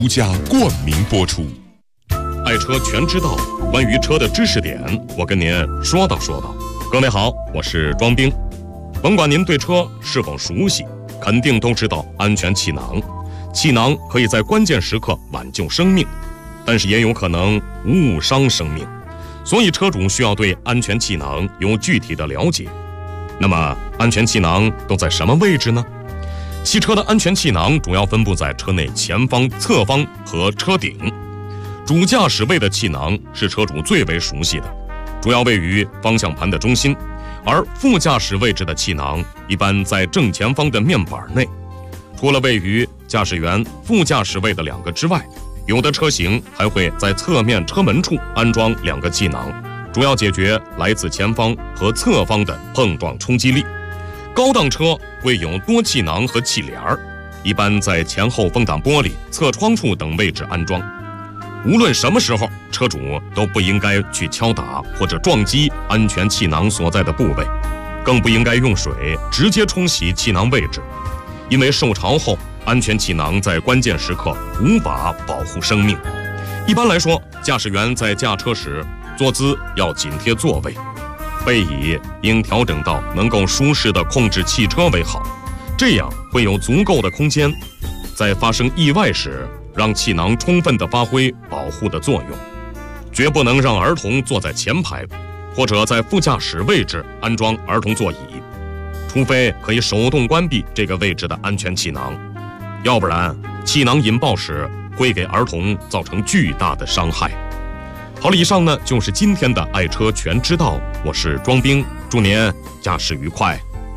独家冠名播出。爱车全知道，关于车的知识点，我跟您说道说道。各位好，我是庄兵。甭管您对车是否熟悉，肯定都知道安全气囊。气囊可以在关键时刻挽救生命，但是也有可能误伤生命，所以车主需要对安全气囊有具体的了解。那么，安全气囊都在什么位置呢？汽车的安全气囊主要分布在车内前方、侧方和车顶。主驾驶位的气囊是车主最为熟悉的，主要位于方向盘的中心，而副驾驶位置的气囊一般在正前方的面板内。除了位于驾驶员副驾驶位的2个之外，有的车型还会在侧面车门处安装2个气囊，主要解决来自前方和侧方的碰撞冲击力。高档车会有多气囊和气帘儿，一般在前后风挡玻璃、侧窗处等位置安装。无论什么时候，车主都不应该去敲打或者撞击安全气囊所在的部位，更不应该用水直接冲洗气囊位置，因为受潮后，安全气囊在关键时刻无法保护生命。一般来说，驾驶员在驾车时坐姿要紧贴座位，背椅应调整到能够舒适地控制汽车为好，这样会有足够的空间，在发生意外时让气囊充分地发挥保护的作用。绝不能让儿童坐在前排，或者在副驾驶位置安装儿童座椅，除非可以手动关闭这个位置的安全气囊，要不然气囊引爆时会给儿童造成巨大的伤害。好了，以上呢就是今天的爱车全知道，我是庄兵，祝您驾驶愉快。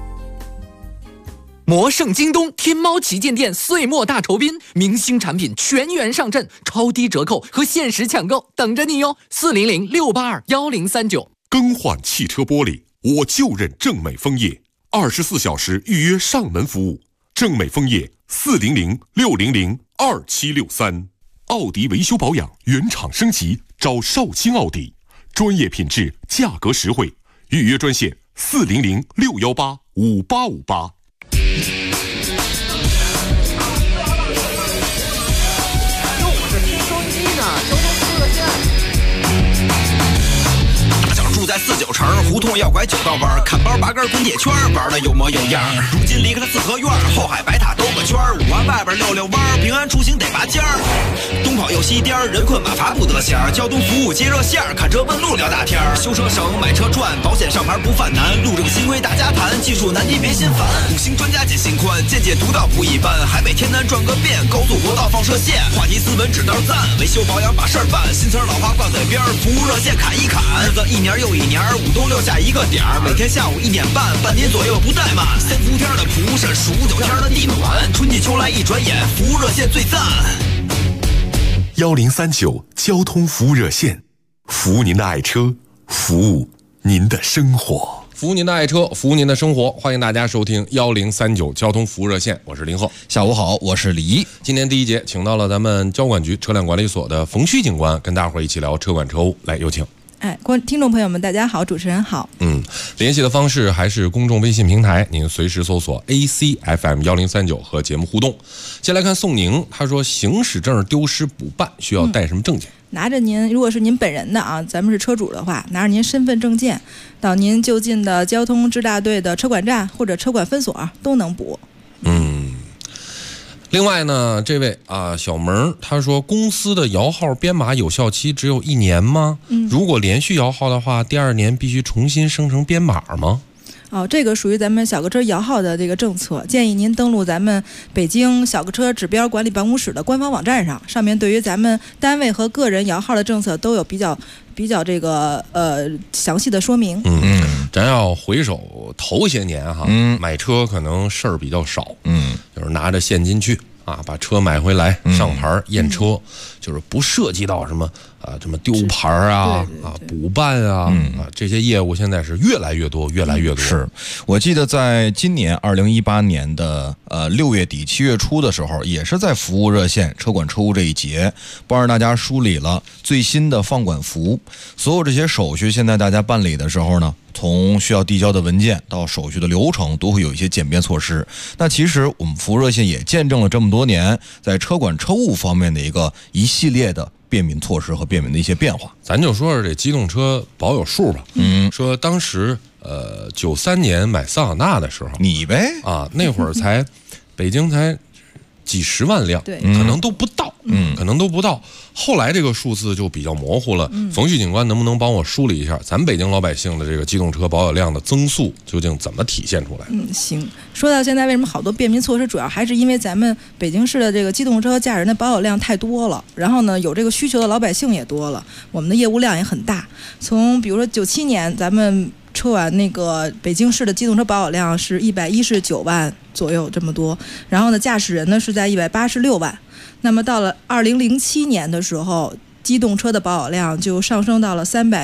魔圣京东天猫旗舰店岁末大酬宾，明星产品全员上阵，超低折扣和限时抢购等着你哟！400-682-1039。 更换汽车玻璃，我就认正美枫叶，24小时预约上门服务。正美枫叶400-600-2763。奥迪维修保养原厂升级，找绍兴奥迪，专业品质，价格实惠。预约专线400-618-5858。 住在49城，胡同要拐9道弯，看包拔根滚铁圈，玩的有模有样。如今离开了四合院，后海白塔兜个圈，5环外边溜溜弯，平安出行得拔尖儿。东跑右西颠，人困马乏不得闲。交通服务接热线，看车问路聊大天。修车省，买车赚，保险上牌不犯难。路政新规大家谈，技术难题别心烦。5星专家解心宽，见解独到不一般。海北天南转个遍，高速国道放射线，话题斯文指道赞，维修保养把事儿办。新词老话挂嘴边，服务热线砍一砍。日子一年又一年，5冬6夏一个点儿，每天下午1点半，半年左右不怠慢。3伏天的蒲扇，数9天的地暖，春季秋来一转眼，服务热线最赞。 1039交通服务热线，服务您的爱车，服务您的生活。 服务您的爱车，服务您的生活，欢迎大家收听1039交通服务热线，我是林鹤。 下午好，我是李一。 今天第一节请到了咱们交管局车辆管理所的冯旭警官，跟大伙儿一起聊车管车务，来有请。 听众朋友们大家好，主持人好。 联系的方式还是公众微信平台，您随时搜索 ACFM1039 和节目互动。先来看宋宁，他说行驶证丢失补办需要带什么证件？ 拿着您，如果是您本人的啊，咱们是车主的话，拿着您身份证件到您就近的交通支大队的车管站或者车管分所都能补。 另外呢，这位小萌他说，公司的摇号编码有效期只有1年吗？如果连续摇号的话，第2年必须重新生成编码吗？ 这个属于咱们小客车摇号的这个政策，建议您登录咱们北京小客车指标管理办公室的官方网站上面对于咱们单位和个人摇号的政策都有比较这个详细的说明。 咱要回首头些年哈，买车可能事儿比较少，就是拿着现金去把车买回来上牌验车，就是不涉及到什么这么丢牌补办这些业务现在是越来越多。 是我记得在今年2018年的6月底7月初的时候，也是在服务热线车管车务这一节，帮着大家梳理了最新的放管服，所有这些手续现在大家办理的时候呢， 从需要递交的文件到手续的流程，都会有一些简便措施。那其实我们服务热线也见证了这么多年在车管车务方面的一系列的便民措施和便民的一些变化。 咱就说说这机动车保有数吧。说当时93年买桑塔纳的时候， 你呗啊，那会儿北京才几十万辆， 对， 可能都不到，可能都不到。后来这个数字就比较模糊了。冯旭警官能不能帮我梳理一下咱北京老百姓的这个机动车保有量的增速究竟怎么体现出来？ 行。说到现在，为什么好多便民措施，主要还是因为咱们北京市的这个机动车驾驶人的保有量太多了，然后呢，有这个需求的老百姓也多了，我们的业务量也很大。从比如说97年，咱们车管那个北京市的机动车保有量是119万左右这么多，然后呢，驾驶人呢是在186万。那么到了2007年的时候，机动车的保有量就上升到了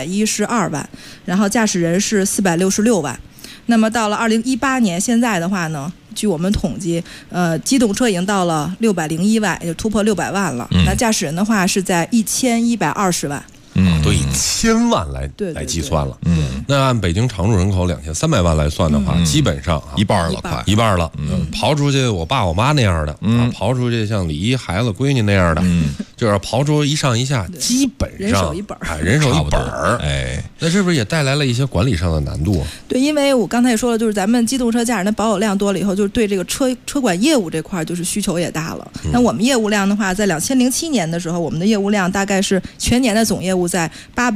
312万，然后驾驶人是466万。那么到了2018年，现在的话呢，据我们统计，机动车已经到了601万，也就突破600万了。那驾驶人的话是在1120万。 都以1000万来计算了。那按北京常住人口2300万来算的话，基本上一半了，快一半了。刨出去我爸我妈那样的，刨出去像李一孩子闺女那样的，就是刨出一上一下，基本上人手一本， 人手一本。哎，那是不是也带来了一些管理上的难度？ 对，因为我刚才也说了，就是咱们机动车驾驶人的保有量多了以后，就是对这个车管业务这块就是需求也大了。那我们业务量的话，在2007年的时候，我们的业务量大概是全年的总业务在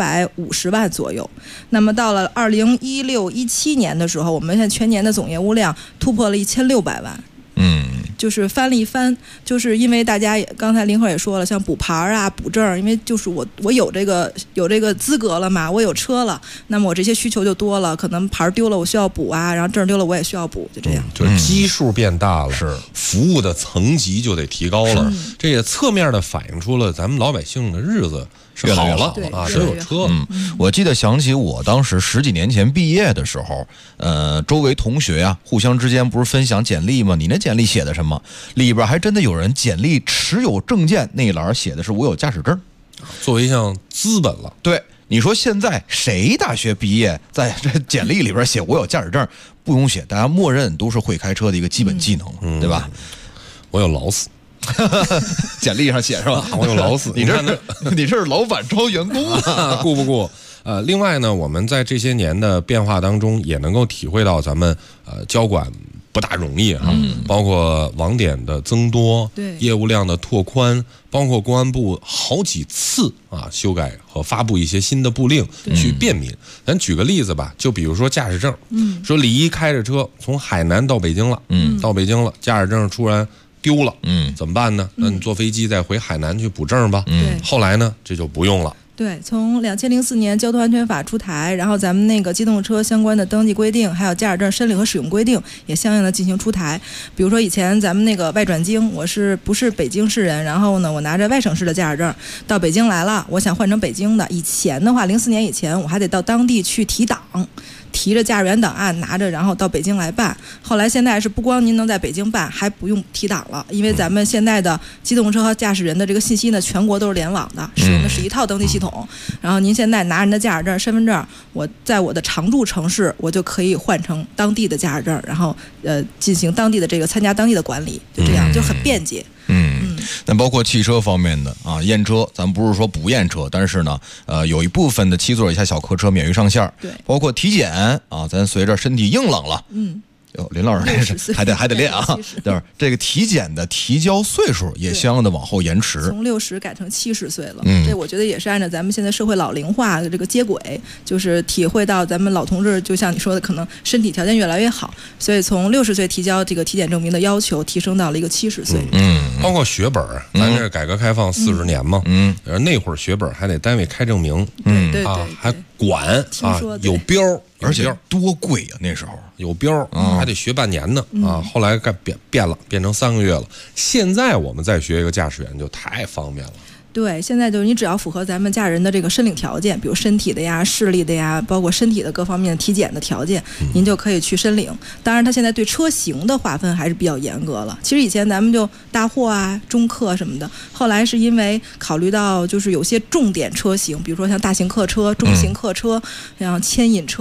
850万左右。那么到了2016-17年的时候，我们现在全年的总业务量突破了1600万。就是翻了一番，就是因为大家刚才林鹤也说了，像补牌啊、补证，因为就是我有这个资格了嘛，我有车了，那么我这些需求就多了，可能牌丢了我需要补啊，然后证丢了我也需要补，就这样。 就是基数变大了， 是服务的层级就得提高了，这也侧面的反映出了咱们老百姓的日子是好了啊，都有车。 我记得想起我当时10几年前毕业的时候，周围同学啊，互相之间不是分享简历吗？你那简历写的什么？里边还真的有人简历持有证件那一栏写的是我有驾驶证， 作为一项资本了。 对，你说现在谁大学毕业在这简历里边写我有驾驶证？不用写，大家默认都是会开车的一个基本技能，对吧？ 我有劳斯。 简历上写是吧？ 我有劳斯， 你这是老板招员工啊， 顾不顾？另外呢，我们在这些年的变化当中，也能够体会到咱们交管不大容易哈，包括网点的增多， 对业务量的拓宽，包括公安部好几次修改和发布一些新的布令去便民。咱举个例子吧，就比如说驾驶证，说李一开着车从海南到北京了，到北京了，驾驶证突然丢了，怎么办呢？那你坐飞机再回海南去补证吧。后来呢，这就不用了。 对，从2004年交通安全法出台，然后咱们那个机动车相关的登记规定，还有驾驶证申领和使用规定也相应的进行出台。比如说以前咱们那个外转京，我是不是北京市人，然后呢我拿着外省市的驾驶证到北京来了，我想换成北京的。以前的话，04年以前我还得到当地去提档，提着驾驶员档案拿着，然后到北京来办。后来现在是不光您能在北京办，还不用提档了，因为咱们现在的机动车和驾驶人的这个信息呢，全国都是联网的，使用的是一套登记系统。然后您现在拿您的驾驶证、身份证，我在我的常住城市，我就可以换成当地的驾驶证，然后进行当地的这个参加当地的管理，就这样就很便捷。 那包括汽车方面的验车，咱不是说不验车，但是呢，有一部分的7座以下小客车免于上线。 对， 包括体检咱随着身体硬朗了，林老师那是还得练啊，对，这个体检的提交岁数也相应的往后延迟， 从60改成70岁了。这我觉得也是按照咱们现在社会老龄化的这个接轨，就是体会到咱们老同志，就像你说的，可能身体条件越来越好，所以从60岁提交这个体检证明的要求提升到了一个70岁。 包括学本，咱这改革开放40年嘛，那会儿学本还得单位开证明， 对， 还管有标， 而且多贵啊！那时候有标，还得学半年呢后来变了，变成3个月了。现在我们再学一个驾驶员就太方便了。 对，现在就是你只要符合咱们驾驶人的这个申领条件，比如身体的呀、视力的呀，包括身体的各方面的体检的条件，您就可以去申领。当然，它现在对车型的划分还是比较严格了。其实以前咱们就大货啊、中客什么的，后来是因为考虑到就是有些重点车型，比如说像大型客车、中型客车，像牵引车。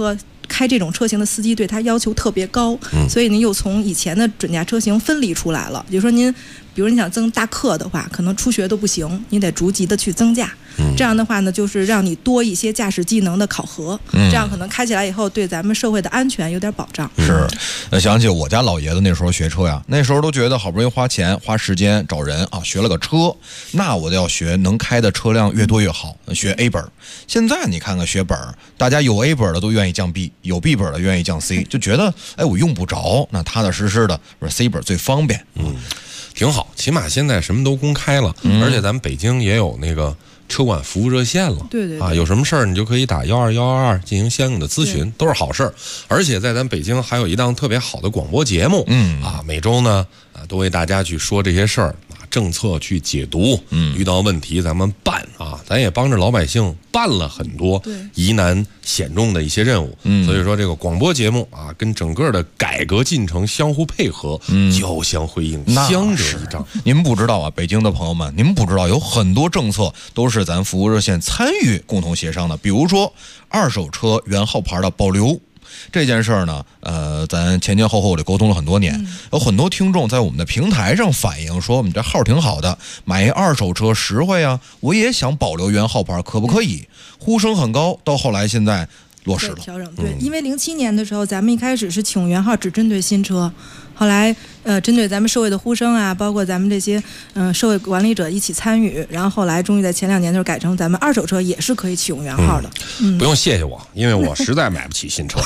开这种车型的司机对他要求特别高，所以呢又从以前的准驾车型分离出来了。比如说比如你想增大客的话，可能初学都不行，你得逐级的去增驾。这样的话呢，就是让你多一些驾驶技能的考核，这样可能开起来以后对咱们社会的安全有点保障。 是，想起我家老爷子那时候学车呀，那时候都觉得好不容易花钱花时间找人啊学了个车，那我都要学能开的车辆越多越好，学 A 本。现在你看看学本，大家有 A 本的都愿意降 B， 有 B 本的愿意降 C， 就觉得我用不着，那踏踏实实的说 C 本最方便。 挺好，起码现在什么都公开了，而且咱们北京也有那个车管服务热线了。 对啊，有什么事儿你就可以打12122进行相应的咨询，都是好事儿。而且在咱北京还有一档特别好的广播节目，每周呢都为大家去说这些事儿，政策去解读，遇到问题咱们办啊，咱也帮着老百姓办了很多疑难险重的一些任务。所以说这个广播节目啊，跟整个的改革进程相互配合，交相辉映，相得益彰。 您不知道啊，北京的朋友们，您不知道有很多政策都是咱服务热线参与共同协商的，比如说二手车原号牌的保留。这件事儿呢，咱前前后后得沟通了很多年，有很多听众在我们的平台上反映说，我们这号挺好的，买一二手车实惠啊，我也想保留原号牌，可不可以？呼声很高，到后来现在落实了调整。对，因为07年的时候，咱们一开始是启用原号只针对新车，后来针对咱们社会的呼声啊，包括咱们这些社会管理者一起参与，然后后来终于在前2年的时候改成咱们二手车也是可以启用原号的。 不用谢谢我，因为我实在买不起新车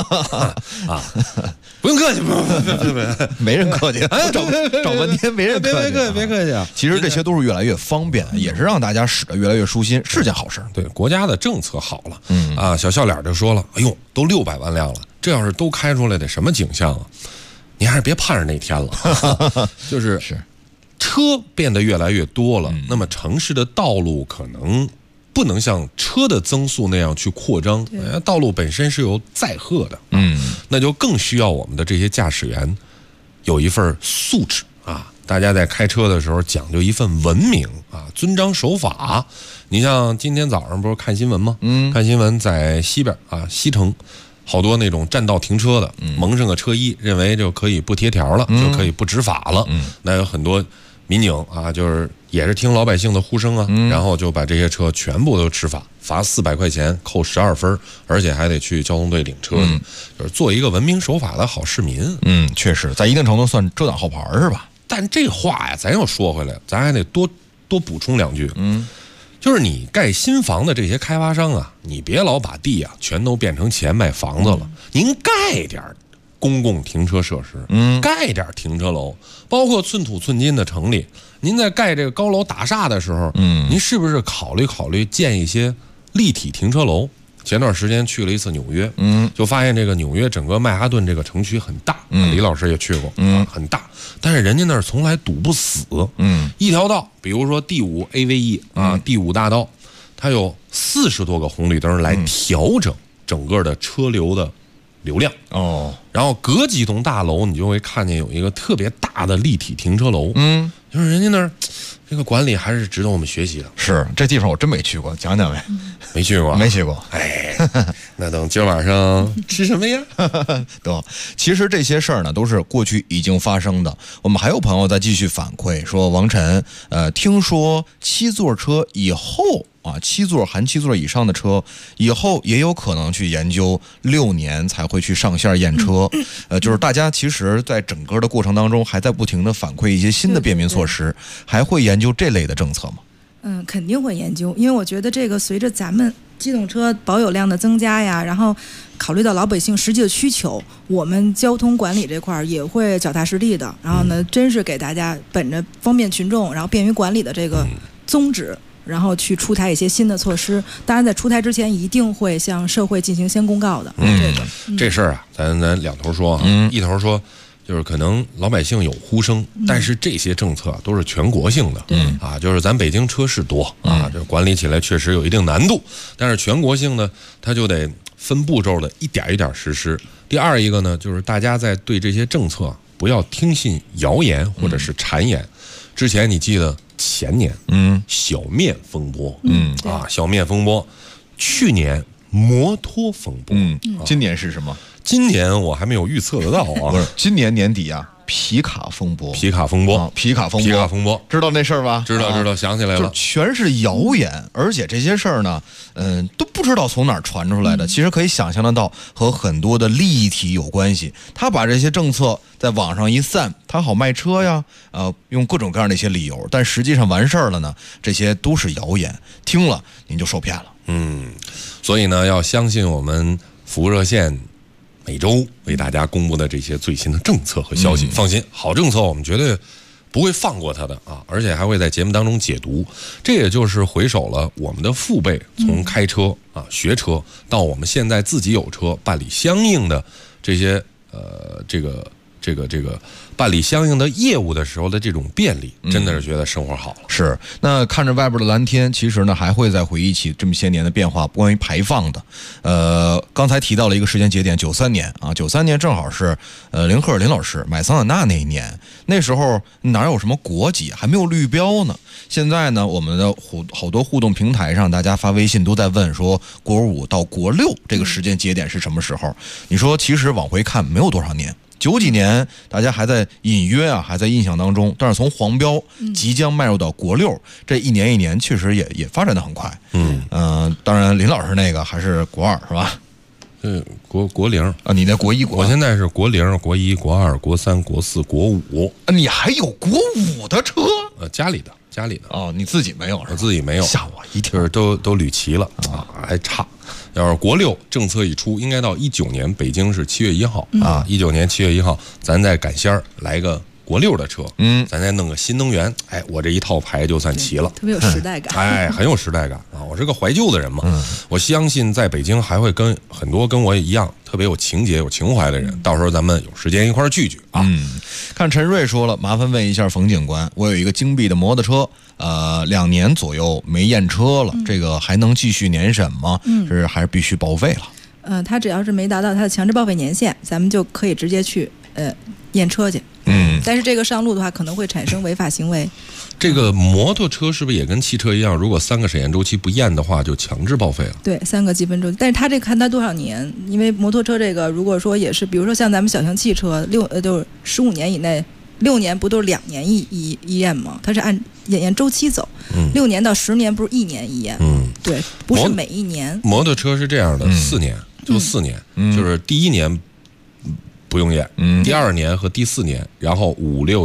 不用客气， 没人客气，找半天没人客气， 别客气啊！ 其实这些都是越来越方便，也是让大家使得越来越舒心，是件好事。 对，国家的政策好了，小笑脸就说了，哎呦，都600万辆了，这要是都开出来得什么景象啊？你还是别盼着那天了，就是车变得越来越多了，那么城市的道路可能不能像车的增速那样去扩张，道路本身是有载荷的，那就更需要我们的这些驾驶员有一份素质啊！大家在开车的时候讲究一份文明啊，遵章守法。你像今天早上不是看新闻吗？看新闻在西边啊，西城。好多那种占道停车的，蒙上个车衣，认为就可以不贴条了，就可以不执法了。那有很多民警啊，就是也是听老百姓的呼声啊，然后就把这些车全部都执法，罚400块钱，扣12分，而且还得去交通队领车去，就是做一个文明守法的好市民。 确实，在一定程度算遮挡号牌是吧？ 但这话呀，咱又说回来，咱还得多补充2句。就是你盖新房的这些开发商啊，你别老把地啊全都变成钱卖房子了，您盖点公共停车设施，盖点停车楼，包括寸土寸金的城里，您在盖这个高楼大厦的时候，您是不是考虑建一些立体停车楼？前段时间去了一次纽约，就发现这个纽约整个曼哈顿这个城区很大，李老师也去过，很大，但是人家那儿从来堵不死，一条道，比如说第5 AVE 啊，第5大道，它有40多个红绿灯来调整整个的车流的流量然后隔几栋大楼你就会看见有一个特别大的立体停车楼，就是人家那儿这个管理还是值得我们学习的。 是，这地方我真没去过，讲讲呗。 没去过， 没去过。 哎，那等今晚上吃什么呀？ 得，其实这些事儿呢，都是过去已经发生的。我们还有朋友在继续反馈说，王晨，听说7座车以后啊，7座含7座以上的车以后也有可能去研究6年才会去上线验车。就是大家其实在整个的过程当中，还在不停的反馈一些新的便民措施，还会研究这类的政策吗？ 肯定会研究，因为我觉得这个随着咱们机动车保有量的增加呀，然后考虑到老百姓实际的需求，我们交通管理这块也会脚踏实地的。然后呢，真是给大家本着方便群众，然后便于管理的这个宗旨，然后去出台一些新的措施。当然，在出台之前，一定会向社会进行先公告的。 这事儿啊，咱2头说啊，一头说。就是可能老百姓有呼声，但是这些政策都是全国性的，就是咱北京车市多啊，这管理起来确实有一定难度，但是全国性呢，它就得分步骤的一点一点实施。第二一个呢，就是大家在对这些政策不要听信谣言或者是谗言。之前你记得前年，小面风波，小面风波，去年摩托风波。 今年是什么？ 今年我还没有预测得到啊。 不是，今年年底啊，皮卡风波， 皮卡风波， 皮卡风波，知道那事儿吧？ 知道，想起来了， 就全是谣言，而且这些事儿呢，都不知道从哪儿传出来的。其实可以想象得到，和很多的利益体有关系。他把这些政策在网上一散，他好卖车呀，用各种各样的一些理由，但实际上完事儿了呢，这些都是谣言，听了您就受骗了。 所以呢，要相信我们服务热线每周为大家公布的这些最新的政策和消息。放心，好政策我们绝对不会放过它的啊，而且还会在节目当中解读。这也就是回首了我们的父辈从开车学车到我们现在自己有车，办理相应的这些这个办理相应的业务的时候的这种便利，真的是觉得生活好了。 是，那看着外边的蓝天，其实呢还会再回忆起这么些年的变化，关于排放的。刚才提到了一个时间节点，93年啊，93年正好是林赫尔林老师买桑塔纳那一年，那时候哪有什么国籍，还没有绿标呢。现在呢，我们的好多互动平台上，大家发微信都在问说，国5到国6这个时间节点是什么时候？你说其实往回看没有多少年。90几年，大家还在隐约还在印象当中，但是从黄标即将迈入到国6，这一年一年确实也发展得很快。当然林老师那个还是国2是吧？ 国0 啊，你那国1国2， 我现在是国0、国1、国2、国3、国4、国5。 你还有国5的车？ 家里的哦，你自己没有是吧？ 我自己没有， 吓我一跳， 就是都捋齐了还差。要是国6政策一出，应该到19年，北京是7月1号19年7月1号，咱再赶仙儿来个国6的车，咱再弄个新能源，我这一套牌就算齐了， 特别有时代感， 很有时代感啊！我是个怀旧的人嘛，我相信在北京还会跟很多跟我一样特别有情节、有情怀的人，到时候咱们有时间一块儿聚啊。 看陈瑞说了，麻烦问一下冯警官，我有一个京 B 的摩托车，2年左右没验车了，这个还能继续年审吗？是还是必须报废了？ 他只要是没达到他的强制报废年限，咱们就可以直接去验车去。但是这个上路的话，可能会产生违法行为。 这个摩托车是不是也跟汽车一样？如果3个审验周期不验的话，就强制报废了？ 对，3个积分周期。但是他这看他多少年，因为摩托车这个，如果说也是，比如说像咱们小型汽车就是15年以内，6年不都是2年一验吗？它是按验周期走，6年到10年不是1年一验？对，不是每一年。 摩托车是这样的，4年就4年，就是第1年不用验，第2年和第4年，然后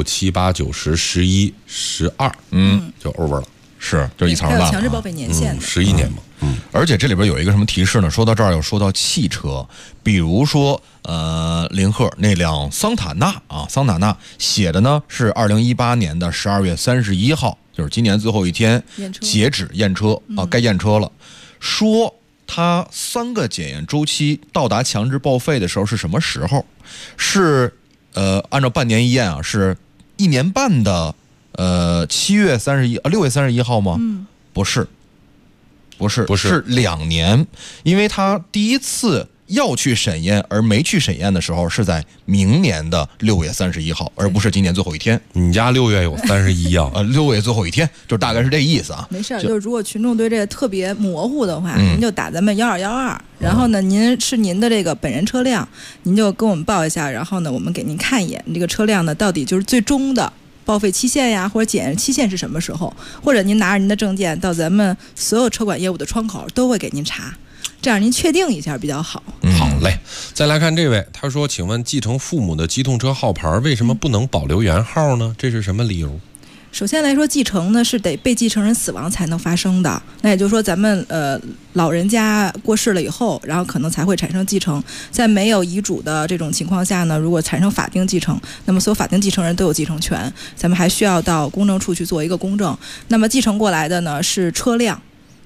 5、6、7、8、9、10、11、12，就 over 了， 是就一层烂了。 还有强制报废年限 ，11年嘛。 而且这里边有一个什么提示呢？说到这儿又说到汽车，比如说林赫那辆桑塔纳桑塔纳写的呢是2018年的12月31号，就是今年最后一天截止验车该验车了。说它3个检验周期到达强制报废的时候是什么时候？是按照半年一验是1年半的6月31号吗？不是是2年，因为他第一次要去审验而没去审验的时候是在明年的6月31号，而不是今年最后一天。 你家6月有31啊 ？6月最后一天，就大概是这意思啊。 没事，就是如果群众对这个特别模糊的话，您就打咱们1212，然后呢，您的这个本人车辆，您就跟我们报一下，然后呢，我们给您看一眼，你这个车辆呢到底就是最终的报废期限呀，或者检验期限是什么时候？或者您拿着您的证件到咱们所有车管业务的窗口都会给您查，这样您确定一下比较好。 好嘞，再来看这位，他说：“请问继承父母的机动车号牌为什么不能保留原号呢？这是什么理由？” 首先来说，继承呢是得被继承人死亡才能发生的。那也就是说，咱们老人家过世了以后，然后可能才会产生继承。在没有遗嘱的这种情况下呢，如果产生法定继承，那么所有法定继承人都有继承权。咱们还需要到公证处去做一个公证。那么继承过来的呢是车辆，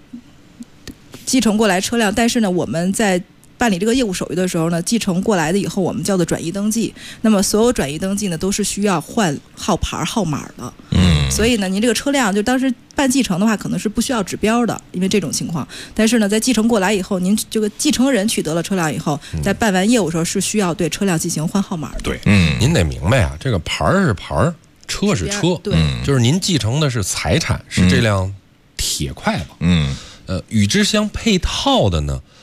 但是呢我们在办理这个业务手续的时候呢，继承过来的以后，我们叫做转移登记。那么所有转移登记呢，都是需要换号牌号码的。所以呢，您这个车辆就当时办继承的话，可能是不需要指标的，因为这种情况。但是呢，在继承过来以后，您这个继承人取得了车辆以后，在办完业务的时候是需要对车辆进行换号码的。 对，您得明白啊，这个牌是牌，车是车， 对， 就是您继承的是财产，是这辆铁块吧？与之相配套的呢，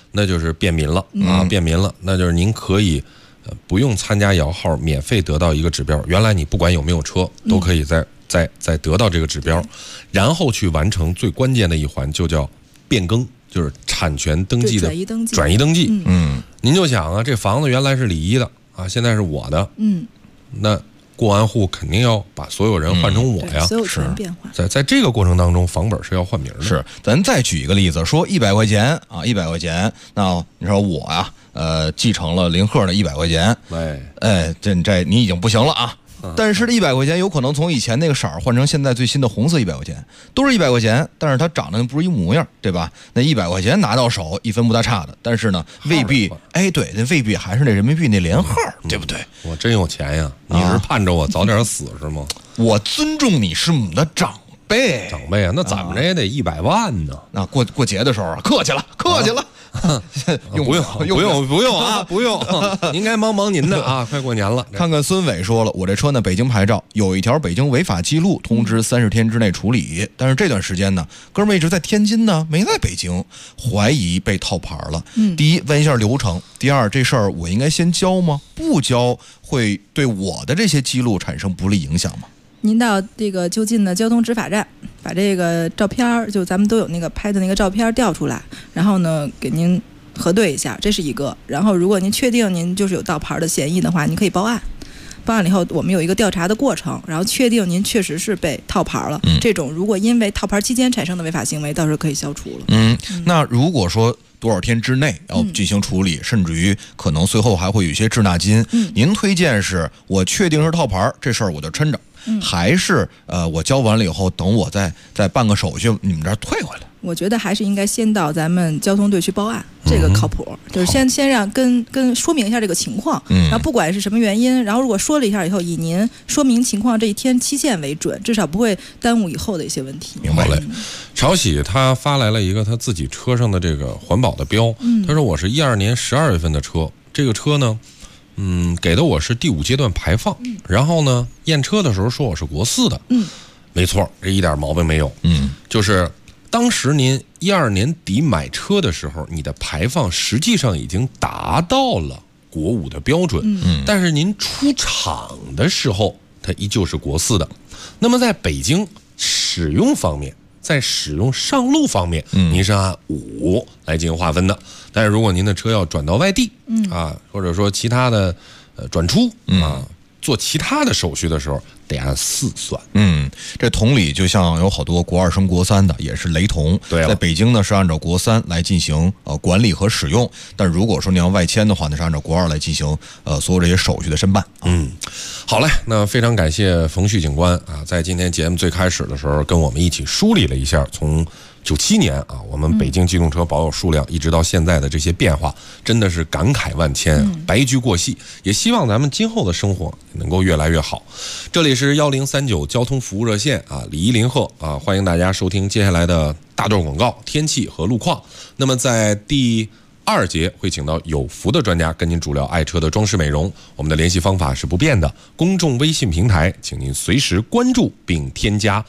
那就是便民了啊，便民了，那就是您可以不用参加摇号，免费得到一个指标。原来你不管有没有车，都可以再得到这个指标，然后去完成最关键的一环，就叫变更，就是产权登记的转移登记。您就想啊，这房子原来是李一的啊，现在是我的，那过完户肯定要把所有人换成我呀， 所有权变换。 在这个过程当中，房本是要换名的。 是，咱再举一个例子，说100块钱啊，100块钱，那你说我呀，继承了林鹤的100块钱，这你已经不行了啊。但是这100块钱有可能从以前那个色儿换成现在最新的红色100块钱，都是100块钱，但是它长得不是一模样，对吧？那100块钱拿到手一分不大差的，但是呢，未必，对，那未必还是那人民币那连号，对不对？ 我真有钱呀！你是盼着我早点死是吗？ 我尊重你是我们的长辈啊，那怎么着也得100万呢？ 那过节的时候啊，客气了。 不用啊，不用，您该忙您的啊，快过年了。 看看孙伟说了，我这车呢，北京牌照有一条北京违法记录，通知30天之内处理。但是这段时间呢，哥们一直在天津呢，没在北京，怀疑被套牌了。第一，问一下流程；第二，这事儿我应该先交吗？不交会对我的这些记录产生不利影响吗？ 您到这个就近的交通执法站，把这个照片，就咱们都有那个拍的那个照片调出来，然后呢给您核对一下，这是一个。然后如果您确定您就是有盗牌的嫌疑的话，您可以报案。报案了以后，我们有一个调查的过程，然后确定您确实是被套牌了。这种如果因为套牌期间产生的违法行为，到时候可以消除了。 那如果说多少天之内要进行处理，甚至于可能随后还会有一些滞纳金，您推荐是我确定是套牌，这事儿我就抻着。还是我交完了以后，等我再办个手续，你们这儿退回来？ 我觉得还是应该先到咱们交通队去报案，这个靠谱。就是先让跟说明一下这个情况，然后不管是什么原因，然后如果说了一下以后，以您说明情况这一天期限为准，至少不会耽误以后的一些问题。 明白了。朝喜他发来了一个他自己车上的这个环保的标，他说我是12年12月份的车，这个车呢。给的我是第5阶段排放，然后呢，验车的时候说我是国4的，没错，这一点毛病没有，就是当时您12年底买车的时候，你的排放实际上已经达到了国5的标准，但是您出厂的时候，它依旧是国4的。那么在北京使用方面，在使用上路方面，您是按5来进行划分的。但是如果您的车要转到外地，或者说其他的转出做其他的手续的时候，得按4算。 这同理，就像有好多国2升国3的也是雷同。对，在北京呢是按照国3来进行管理和使用，但如果说你要外迁的话呢，是按照国2来进行所有这些手续的申办。 好嘞，那非常感谢冯旭警官啊，在今天节目最开始的时候跟我们一起梳理了一下从97年啊，我们北京机动车保有数量一直到现在的这些变化，真的是感慨万千，白驹过隙。也希望咱们今后的生活能够越来越好。这里是1039交通服务热线啊，李一林鹤啊，欢迎大家收听接下来的大段广告、天气和路况。那么在第2节会请到有福的专家跟您主聊爱车的装饰美容。我们的联系方法是不变的，公众微信平台，请您随时关注并添加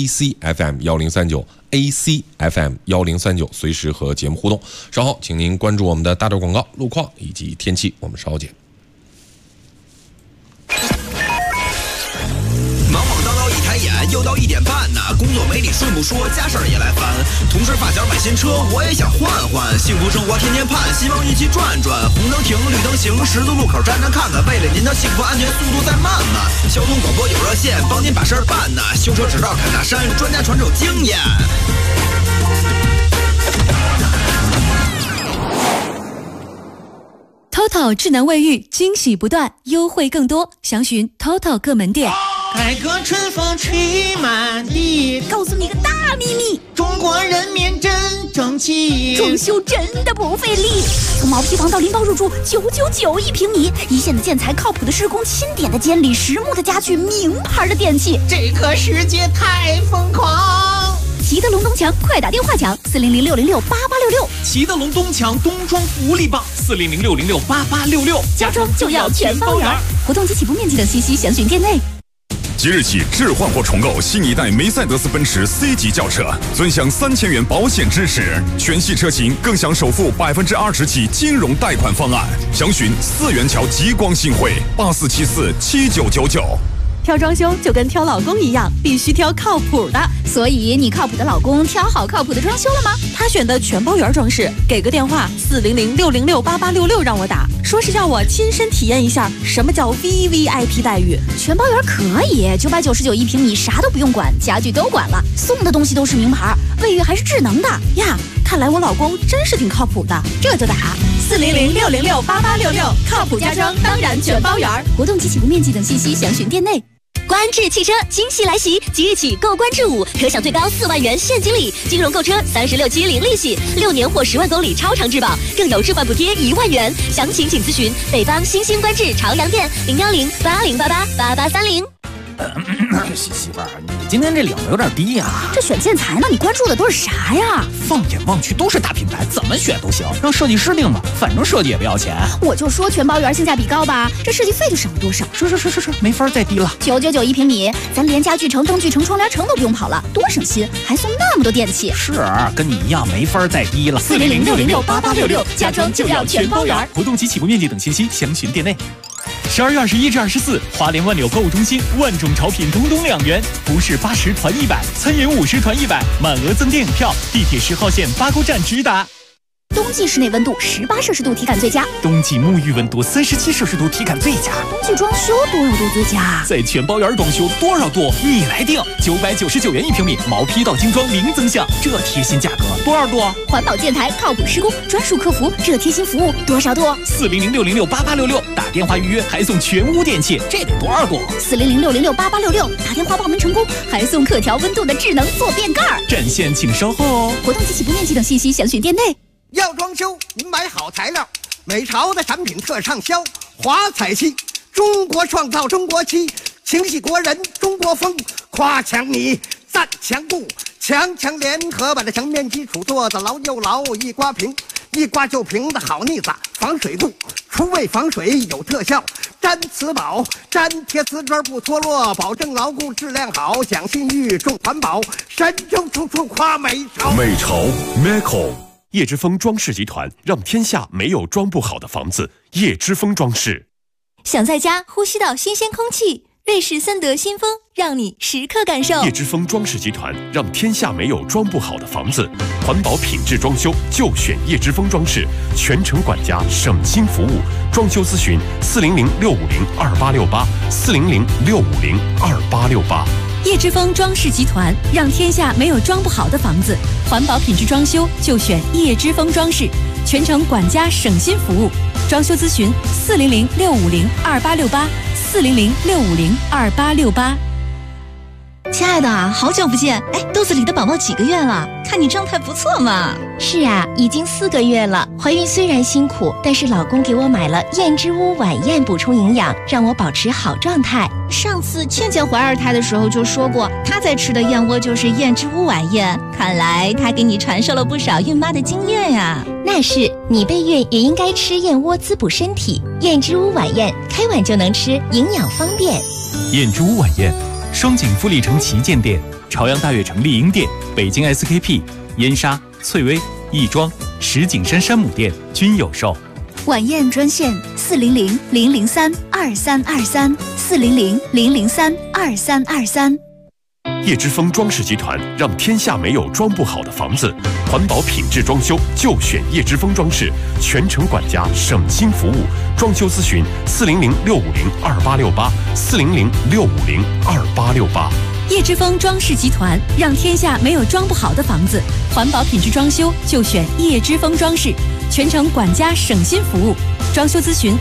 ACFM 1039 ACFM 1039，随时和节目互动。稍后请您关注我们的大段广告、路况以及天气，我们稍后见。 忙忙叨叨一抬眼，又到1点半呢，工作没理顺不说，家事儿也来烦。同事发小买新车，我也想换换，幸福生活天天盼，希望一起转转。红灯停，绿灯行，十字路口站站看看，为了您的幸福安全，速度再慢慢。交通广播有热线，帮您把事儿办呢。修车指导侃大山，专家传授经验。 TOTO 智能卫浴，惊喜不断，优惠更多，详询 TOTO 各门店。 改革春风吹满地， 告诉你个大秘密， 中国人民真争气， 装修真的不费力，从毛坯房到拎包入住999一平米，一线的建材，靠谱的施工，钦点的监理，实木的家具，名牌的电器， 这个世界太疯狂。 齐德龙东墙，快打电话抢400-606-8866。 齐德龙东墙冬装福利棒400-606-8866， 家装就要全方圆。活动及起步面积等信息详询店内。 即日起置换或重购新一代梅赛德斯奔驰 C 级轿车，尊享3000元保险支持，全系车型更享首付20%起金融贷款方案。详询4元桥极光新汇84747999。 挑装修就跟挑老公一样，必须挑靠谱的。 所以你靠谱的老公挑好靠谱的装修了吗？ 他选的全包圆装饰，给个电话400-606-8866让我打，说是叫我亲身体验一下什么叫 VVIP 待遇。 全包圆可以，999一平米，啥都不用管，家具都管了，送的东西都是名牌，卫浴还是智能的呀。看来我老公真是挺靠谱的，这就打400-606-8866，靠谱家装当然全包圆。 活动及起步面积等信息详询店内。观致汽车惊喜来袭，即日起购观致5，可享最高4万元现金礼，金融购车36期零利息，6年或10万公里超长质保，更有置换补贴1万元。详情请咨询北方新兴观致朝阳店010-8088-8830。 媳妇儿，你今天这领子有点低呀。 这选建材呢，你关注的都是啥呀？ 放眼望去都是大品牌，怎么选都行，让设计师定吧，反正设计也不要钱。 我就说全包圆性价比高吧，这设计费就省了多少？ 是，没法再低了。 999一平米，咱连家具城、灯具城、窗帘城都不用跑了，多省心，还送那么多电器。 是，跟你一样没法再低了。 400-606-8866，家装就要全包圆。 活动及起步面积等信息详询店内。12月21至24，华联万柳购物中心万种潮品东东2元，服饰80团100，餐饮50团100，满额赠电影票。地铁10号线八沟站直达。 冬季室内温度18摄氏度体感最佳， 冬季沐浴温度37摄氏度体感最佳。 冬季装修多少度最佳？ 在全包圆装修多少度你来定，999元一平米，毛坯到精装零增项，这贴心价格多少度？ 环保建材靠谱施工，专属客服，这贴心服务多少度 ？400-606-8866，打电话预约还送全屋电器，这得多少度 ？400-606-8866，打电话报名成功还送可调温度的智能坐便盖。 战线请稍后哦。 活动及起步面积等信息详询店内。 要装修，您买好材料，美潮的产品特畅销。华彩漆，中国创造中国漆，情系国人中国风。夸墙泥，赞墙布，强联合把这墙面基础做得牢又牢，一刮平，一刮就平的好腻子，防水固，除味防水有特效。粘瓷宝，粘贴瓷砖不脱落，保证牢固质量好，讲信誉重环保，神州处处夸美潮。 美潮 Meco。叶之峰装饰集团，让天下没有装不好的房子。叶之峰装饰。 想在家呼吸到新鲜空气，瑞士森德新风让你时刻感受。 叶之峰装饰集团，让天下没有装不好的房子。环保品质装修就选叶之峰装饰，全程管家，省心服务。装修咨询400-650-2868，400-650-2868。 叶之峰装饰集团，让天下没有装不好的房子。环保品质装修就选叶之峰装饰，全程管家省心服务。装修咨询400-650-2868，400-650-2868。 亲爱的，好久不见！哎，肚子里的宝宝几个月了？看你状态不错嘛。 是啊，已经4个月了。怀孕虽然辛苦，但是老公给我买了燕之屋晚宴补充营养，让我保持好状态。上次倩倩怀2胎的时候就说过，她在吃的燕窝就是燕之屋晚宴。看来她给你传授了不少孕妈的经验呀。那是，你备孕也应该吃燕窝滋补身体。燕之屋晚宴，开碗就能吃，营养方便。 燕之屋晚宴。双井富力城旗舰店、朝阳大悦城丽婴店、北京 SKP、燕莎、翠微、亦庄、石景山山姆店均有售。 晚宴专线400-003-2323，400-003-2323。 叶之峰装饰集团，让天下没有装不好的房子。环保品质装修就选叶之峰装饰，全程管家，省心服务。装修咨询400-650-2868，400-650-2868。 叶之峰装饰集团，让天下没有装不好的房子。环保品质装修就选叶之峰装饰，全程管家省心服务。装修咨询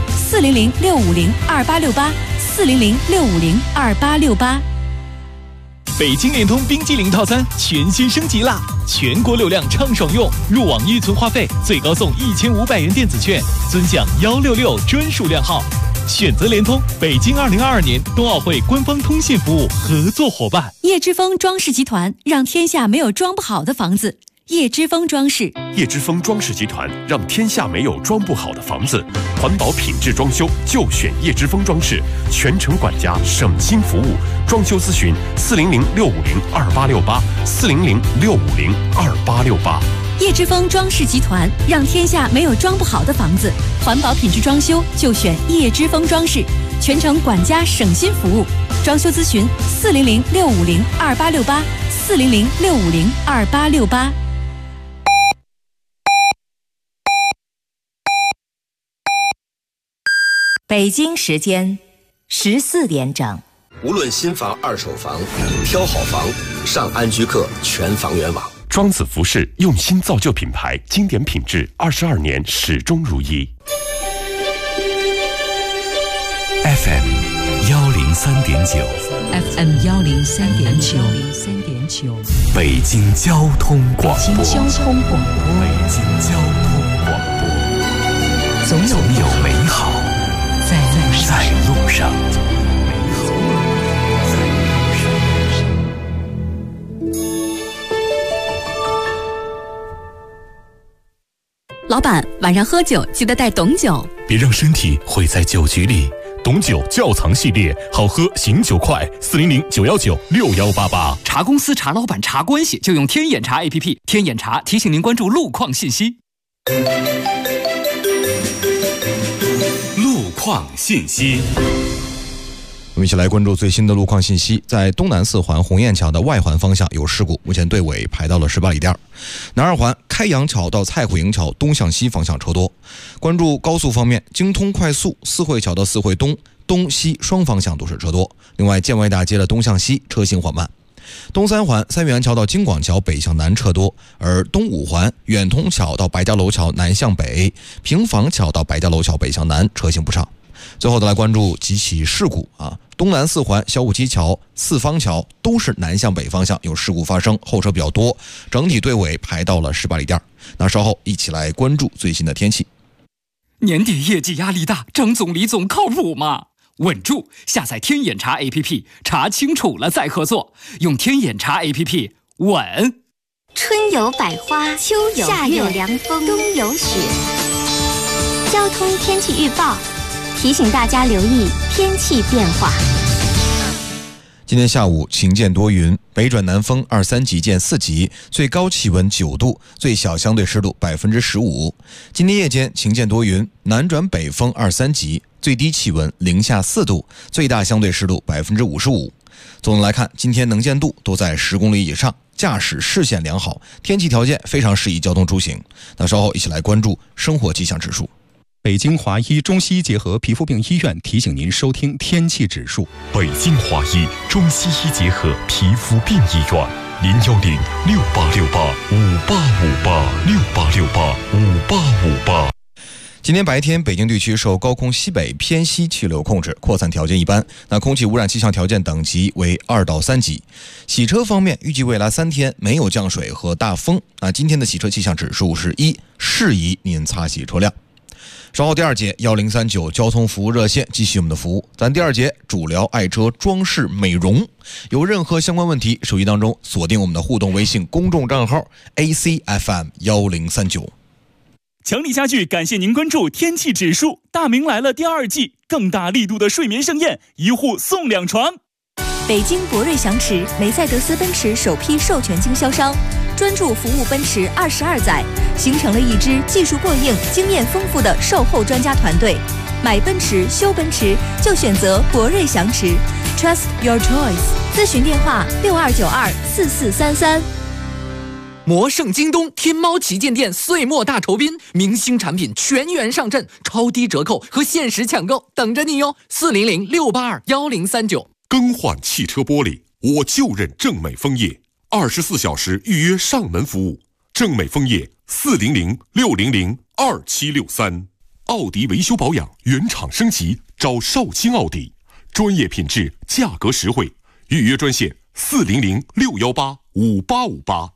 400-650-2868，400-650-2868。 北京联通冰激凌套餐全新升级啦！全国流量畅爽用，入网预存话费最高送1500元电子券，尊享166专属量号。选择联通，北京2022年冬奥会官方通信服务合作伙伴。 叶之峰装饰集团，让天下没有装不好的房子。 叶之峰装饰。 叶之峰装饰集团让天下没有装不好的房子，环保品质装修就选叶之峰装饰，全程管家，省心服务。装修咨询400-650-2868，400-650-2868。 叶之峰装饰集团让天下没有装不好的房子，环保品质装修就选叶之峰装饰，全程管家，省心服务。装修咨询400-650-2868，400-650-2868。 北京时间14点整。 无论新房、二手房，挑好房，上安居客全房源网。 庄子服饰用心造就品牌，经典品质，22年始终如一。 FM 103.9 ，FM 103.9， 北京交通广播， 北京交通广播，总有美好在路上。 老板，晚上喝酒记得带董酒， 别让身体毁在酒局里。董酒窖藏系列，好喝醒酒快，400-919-6188。 茶公司、茶老板、茶关系，就用天眼茶 APP。天眼茶提醒您关注路况信息。 路况信息。 我们一起来关注最新的路况信息。在东南四环鸿雁桥的外环方向有事故，目前队尾排到了18里店。南二环开阳桥到蔡虎营桥东向西方向车多。关注高速方面，京通快速四惠桥到四惠东东西双方向都是车多。另外，建外大街的东向西车行缓慢。东三环三元桥到京广桥北向南车多，而东五环远通桥到白家楼桥南向北，平房桥到白家楼桥北向南车行不畅。最后再来关注几起事故东南四环小武基桥、四方桥都是南向北方向有事故发生，后车比较多，整体队尾排到了18里店。那稍后一起来关注最新的天气。 年底业绩压力大，张总李总靠谱吗？稳住，下载天眼查 APP， 查清楚了再合作，用天眼查 APP 稳。 春有百花，秋有夏有凉风，冬有雪。交通天气预报提醒大家留意天气变化。 今天下午晴间多云，北转南风2-3级见4级，最高气温9度，最小相对湿度15%。今天夜间晴间多云，南转北风2-3级，最低气温零下4度，最大相对湿度55%。总的来看，今天能见度都在10公里以上，驾驶视线良好，天气条件非常适宜交通出行。那稍后一起来关注生活气象指数。 北京华医中西医结合皮肤病医院提醒您收听天气指数。 北京华医中西医结合皮肤病医院，010-6868-5858，6868-5858。 今天白天，北京地区受高空西北偏西气流控制，扩散条件一般，那空气污染气象条件等级为2到3级。洗车方面，预计未来3天没有降水和大风。那今天的洗车气象指数是1，适宜您擦洗车辆。稍后第2节1039交通服务热线继续我们的服务。咱第2节主聊爱车装饰美容，有任何相关问题，手机当中锁定我们的互动微信公众账号 ACFM 1039。 强力家具感谢您关注天气指数，大明来了第2季，更大力度的睡眠盛宴，1户送2床。 北京博瑞祥驰，梅赛德斯奔驰首批授权经销商，专注服务奔驰22载，形成了一支技术过硬、经验丰富的售后专家团队。买奔驰、修奔驰就选择博瑞祥驰 ，Trust your choice。咨询电话62924433。 魔盛京东天猫旗舰店岁末大酬宾，明星产品全员上阵，超低折扣和限时抢购等着你哟！400-682-1039。 更换汽车玻璃，我就认正美枫叶，24小时预约上门服务。正美枫叶400-600-2763。奥迪维修保养原厂升级，找少卿奥迪，专业品质，价格实惠。预约专线400-618-5858。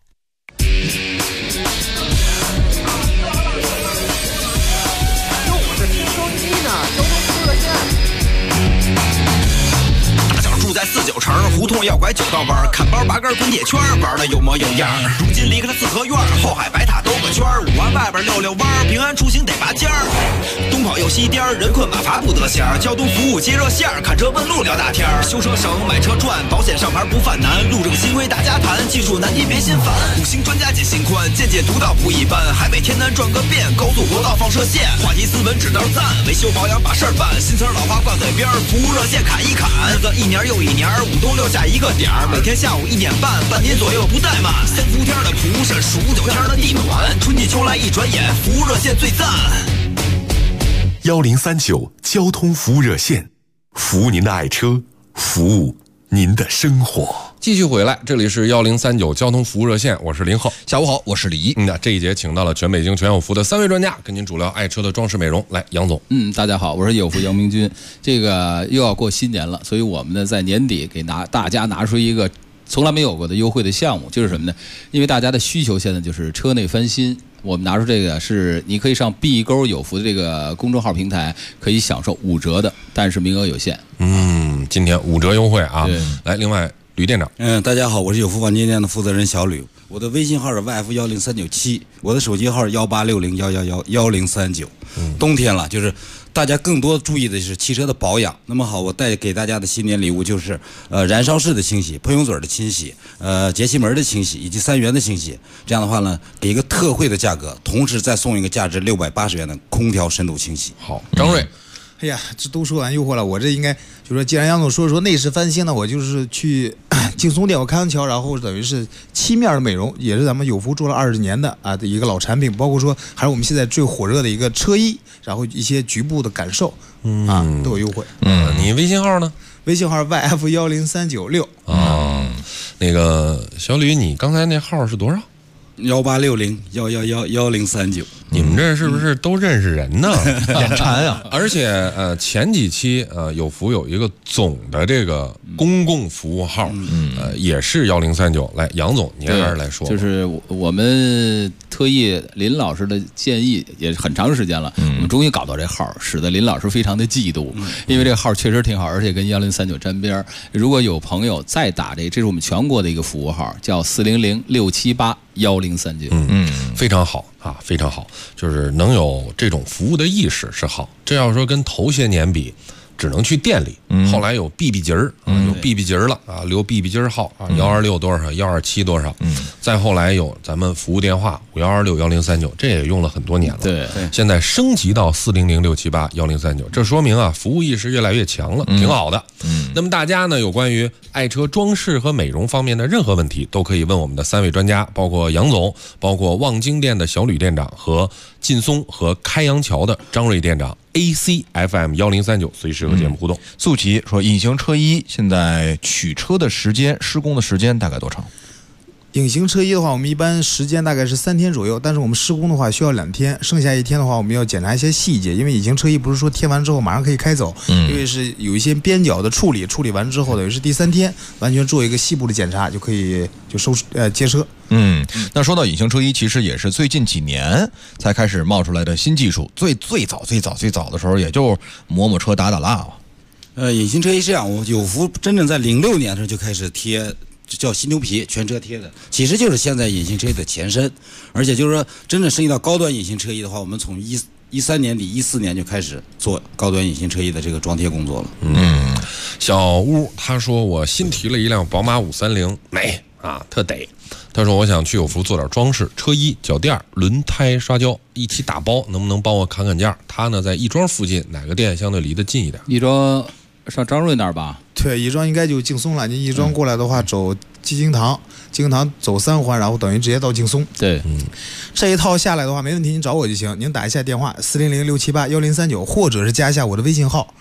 住在49城胡同同要拐九道弯，看包八根滚铁圈，玩的有模有样。如今离开了四合院，后海白塔兜个圈，五环外边溜溜弯，平安出行得拔尖儿。东跑右西颠，人困马乏不得闲，交通服务接热线，看车问路聊大天。修车省，买车赚，保险上牌不犯难，路政新规大家谈，技术难题别心烦。五星专家解心宽，见解独到不一般，海北天南转个遍，高速国道放射线，话题斯文指道赞，维修保养把事儿办，新词老话挂嘴边，服务热线砍一砍，日子一年又一年，五东六下一个点儿，每天下午1点半，半年左右不怠慢。三伏天的蒲扇，数9天的地暖，春季秋来一转眼，服务热线最赞。 1039交通服务热线，服务您的爱车，服务您的生活。 继续回来，这里是1039交通服务热线，我是林浩。 下午好，我是李怡。 这一节请到了全北京全有福的3位专家，跟您主聊爱车的装饰美容。来，杨总。 大家好，我是有福杨明军。这个又要过新年了，所以我们呢在年底给大家拿出一个从来没有过的优惠的项目，就是什么呢？因为大家的需求现在就是车内翻新。我们拿出这个是，你可以上 B 勾有福的这个公众号平台，可以享受5折的，但是名额有限。 今天5折优惠啊！来，另外吕店长， 大家好，我是有福晚金店的负责人小吕，我的微信号是 YF10397，我的手机号是18601111039。冬天了，就是大家更多注意的是汽车的保养。那么好，我带给大家的新年礼物就是燃烧室的清洗、喷油嘴的清洗、节气门的清洗以及3元的清洗。这样的话呢，给一个特惠的价格，同时再送一个价值680元的空调深度清洗。 好，张瑞。 哎呀，这都说完诱惑了，我这应该就说，既然杨总说内饰翻新呢，我就是去劲松店我开完桥，然后等于是漆面的美容，也是咱们有福做了20年的的一个老产品，包括说还是我们现在最火热的一个车衣，然后一些局部的感受都有优惠。 你微信号呢？ 微信号 YF10396。 那个小吕，你刚才那号是多少 ？18601111039。 你们这是不是都认识人呢？ 眼馋啊！ 而且前几期有福有一个总的这个公共服务号，也是1039。来，杨总，您还是来说。 就是我们特意林老师的建议也很长时间了，我们终于搞到这号，使得林老师非常的嫉妒，因为这个号确实挺好，而且跟1039沾边。如果有朋友再打这是我们全国的一个服务号，叫400-678-1039。 非常好啊，非常好，就是能有这种服务的意识是好。这要说跟头些年比，只能去店里，后来有 BB 节儿有 BB 节儿了啊，留 BB 节儿号啊，126多少，127多少，再后来有咱们服务电话51261039，这也用了很多年了。 对， 现在升级到400-678-1039，这说明啊，服务意识越来越强了，挺好的。那么大家呢，有关于爱车装饰和美容方面的任何问题，都可以问我们的3位专家，包括杨总，包括望京店的小吕店长和劲松和开阳桥的张瑞店长。ACFM1039随时和节目互动。 素琪说，隐形车衣现在取车的时间、施工的时间大概多长？ 隐形车衣的话，我们一般时间大概是3天左右，但是我们施工的话需要2天，剩下1天的话我们要检查一些细节，因为隐形车衣不是说贴完之后马上可以开走，因为是有一些边角的处理完之后，等于是第3天完全做一个细部的检查就可以接车。 那说到隐形车衣，其实也是最近几年才开始冒出来的新技术，最早的时候也就摸车打蜡吧。 隐形车衣是这样，我有福真正在06年的时候就开始贴，叫新牛皮全车贴的，其实就是现在隐形车衣的前身。而且就是说真正涉及到高端隐形车衣的话，我们从13年底14年就开始做高端隐形车衣的这个装贴工作了。 小屋他说，我新提了一辆宝马530，美啊，特得。他说我想去有福做点装饰，车衣、脚垫、轮胎刷胶一起打包，能不能帮我砍价？他呢在亦庄附近，哪个店相对离得近一点？ 亦庄上张瑞那儿吧？ 对，亦庄应该就劲松了。你亦庄过来的话，走基金堂走3环，然后等于直接到劲松。 对， 这一套下来的话没问题，您找我就行。您打一下电话400-678-1039，或者是加一下我的微信号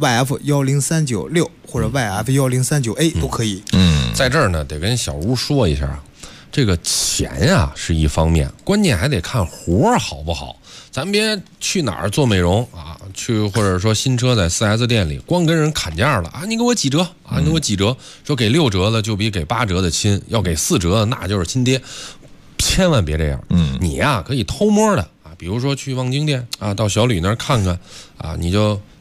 YF10396或者 YF1039A 都可以。 在这儿呢得跟小屋说一下，这个钱啊是一方面，关键还得看活好不好。咱别去哪儿做美容啊，去或者说新车在 4S 店里光跟人砍价了啊，你给我几折啊，你给我几折，说给6折的就比给8折的亲，要给4折的那就是亲爹，千万别这样。你呀可以偷摸的啊，比如说去望京店啊，到小吕那儿看看啊，你就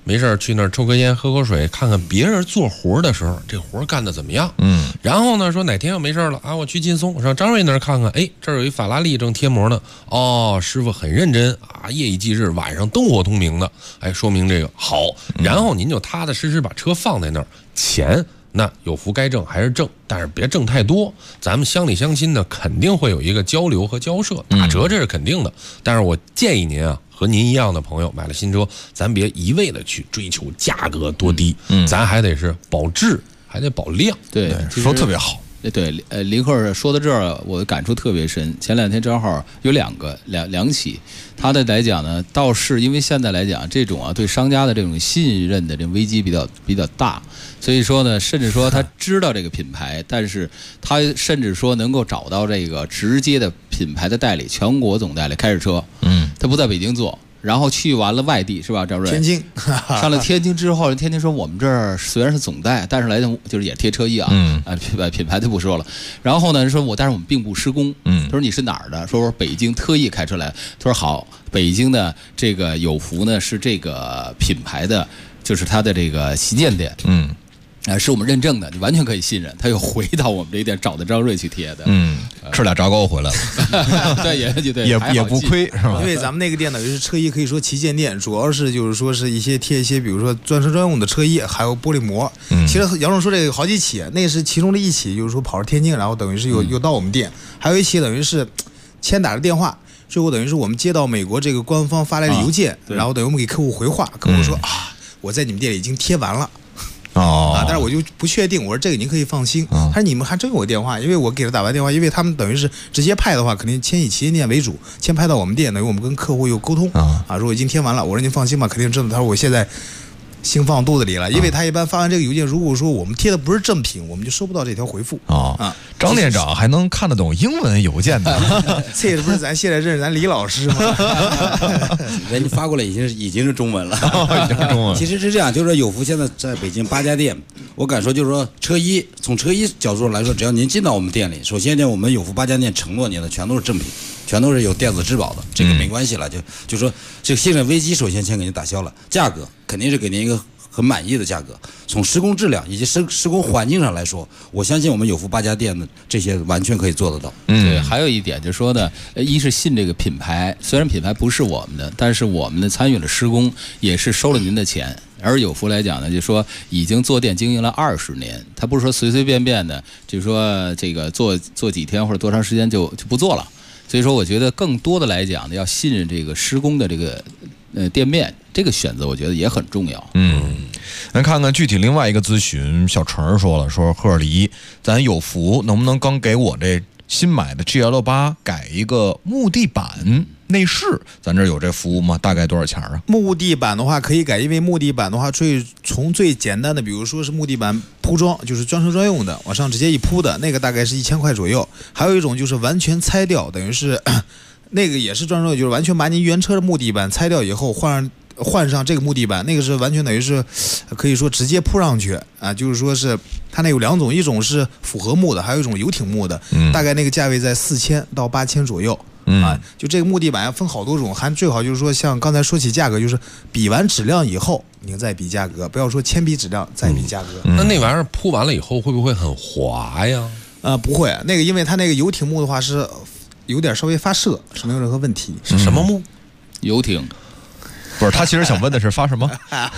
没事去那儿抽根烟喝口水，看看别人做活的时候这活干得怎么样。然后呢说哪天要没事了啊，我去劲松，我上张瑞那儿看看，哎，这儿有一法拉利正贴膜呢，哦，师傅很认真啊，夜以继日，晚上灯火通明的，哎，说明这个好。然后您就踏踏实实把车放在那儿，钱那有福该挣还是挣，但是别挣太多。咱们乡里乡亲呢，肯定会有一个交流和交涉，打折这是肯定的。但是我建议您啊，和您一样的朋友买了新车，咱别一味的去追求价格多低，咱还得是保质，还得保量。 对， 说特别好。 对，林克说到这儿，我感触特别深。前2天正好有两起，他的来讲呢，倒是因为现在来讲，这种对商家的这种信任的这种危机比较大，所以说呢，甚至说他知道这个品牌，但是他甚至说能够找到这个直接的品牌的代理，全国总代理开着车，他不在北京做。然后去完了外地是吧，赵瑞？ 天津， 上了天津之后，人天津说我们这儿虽然是总代，但是来讲就是也贴车衣啊，品牌就不说了。然后呢，说但是我们并不施工。他说你是哪儿的？说我北京特意开车来。他说好，北京的这个有福呢是这个品牌的，就是它的这个旗舰店。是我们认证的，你完全可以信任。他又回到我们这一店找的张瑞去贴的， 吃俩炸糕回来了， 对， 也不亏是吧？ 因为咱们那个店等于是车衣可以说旗舰店，主要是就是说是贴一些，比如说专车专用的车衣，还有玻璃膜。其实杨总说这个好几起，那是其中的一起，就是说跑到天津，然后等于是又到我们店，还有一起等于是先打着电话。最后等于是我们接到美国这个官方发来的邮件，然后等于我们给客户回话，客户说我在你们店里已经贴完了。但是我就不确定，我说这个您可以放心。他说你们还真有我电话，因为我给他打完电话，因为他们等于是直接派的话，肯定先以旗舰店为主，先派到我们店，等于我们跟客户有沟通说我已经贴完了，我说您放心吧，肯定真的。他说我现在心放肚子里了，因为他一般发完这个邮件，如果说我们贴的不是正品，我们就收不到这条回复张店长还能看得懂英文邮件呢， 这也不是咱现在认识咱李老师吗？ 人家发过来已经是中文了， 已经是中文。 其实是这样，就是说有福现在在北京8家店，我敢说就是说从车衣角度上来说，只要您进到我们店里，首先呢，我们有福8家店承诺您的全都是正品，全都是有电子质保的，这个没关系了，就说这个信任危机首先先给您打消了，价格肯定是给您一个很满意的价格。从施工质量以及施工环境上来说，我相信我们有福8家店的这些完全可以做得到。 对，还有一点就是说呢，一是信这个品牌，虽然品牌不是我们的，但是我们呢参与了施工，也是收了您的钱。而有福来讲呢，就说已经做店经营了20年，他不是说随随便便的，就说这个做几天或者多长时间就不做了。所以说，我觉得更多的来讲呢，要信任这个施工的这个店面，这个选择我觉得也很重要。 咱看看具体另外一个咨询，小陈说了，说赫尔黎，咱有福能不能刚给我这新买的 GL8 改一个木地板内饰，咱这有这服务吗？大概多少钱啊？ 木地板的话可以改，因为木地板的话从最简单的，比如说是木地板铺装，就是专车专用的，往上直接一铺的那个大概是1000块左右。还有一种就是完全拆掉，等于是那个也是专车，就是完全把你原车的木地板拆掉以后换上这个木地板，那个是完全等于是可以说直接铺上去就是说是它那有2种，一种是复合木的，还有一种游艇木的，大概那个价位在4000到8000左右。就这个木地板分好多种，还最好就是说像刚才说起价格，就是比完质量以后您再比价格，不要说先比质量再比价格。 那玩意儿铺完了以后会不会很滑呀？ 不会，那个因为它那个游艇木的话是有点稍微发射，是没有任何问题。 是什么木？ 游艇。 不是，他其实想问的是发什么？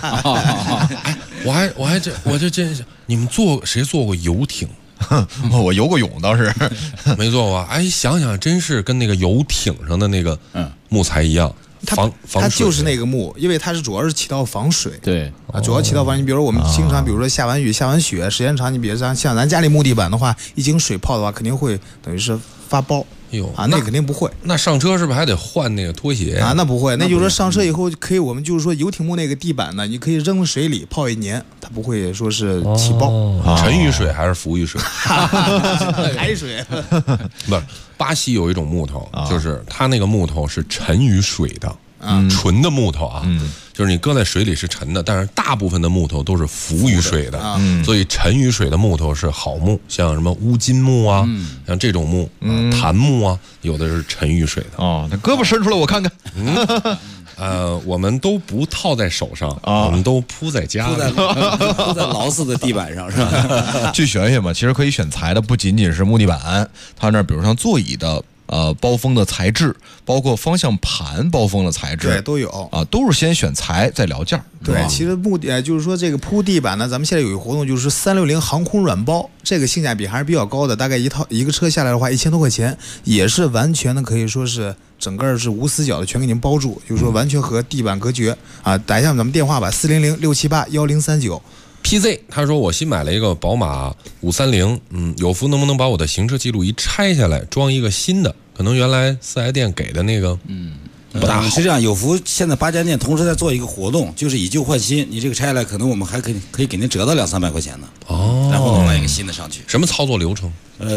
我这真是，你们谁坐过游艇？ 我游过泳倒是没坐过。想想真是跟那个游艇上的那个木材一样，防水。 它就是那个木，因为它是主要是起到防水。 对主要起到防水。你比如说我们经常，比如说下完雨、下完雪，时间长，你比如像咱家里木地板的话，一经水泡的话，肯定会等于是发包。那肯定不会。 那上车是不是还得换那个拖鞋那不会，那就是说上车以后可以，我们就是说游艇木那个地板呢，你可以扔水里泡1年，它不会说是起包。 沉于水还是浮于水？ 海水。 不是，巴西有一种木头，就是它那个木头是沉于水的。纯的木头就是你搁在水里是沉的，但是大部分的木头都是浮于水的，所以沉于水的木头是好木，像什么乌金木像这种木，檀木有的是沉于水的。 那胳膊伸出来我看看。 我们都不套在手上我们都铺在家里， 铺在牢似的地板上，是吧？ 去选选吧，其实可以选材的不仅仅是木地板，它那比如像座椅的包封的材质，包括方向盘包封的材质， 对，都有啊，都是先选材再聊价。 对，其实目的就是说这个铺地板呢，咱们现在有一个活动，就是360航空软包，这个性价比还是比较高的，大概一个车下来的话1000多块钱，也是完全的可以说是整个是无死角的全给您包住，就是说完全和地板隔绝啊。打一下咱们电话吧，400-678-1039。 PZ 他说我新买了一个宝马530，有福能不能把我的行车记录仪拆下来装一个新的？可能原来4S店给的那个不大好。 是这样，有福现在8家店同时在做一个活动，就是以旧换新。你这个拆下来，可能我们还可以给您折到200-300块钱呢。 哦， 然后弄来一个新的上去。 什么操作流程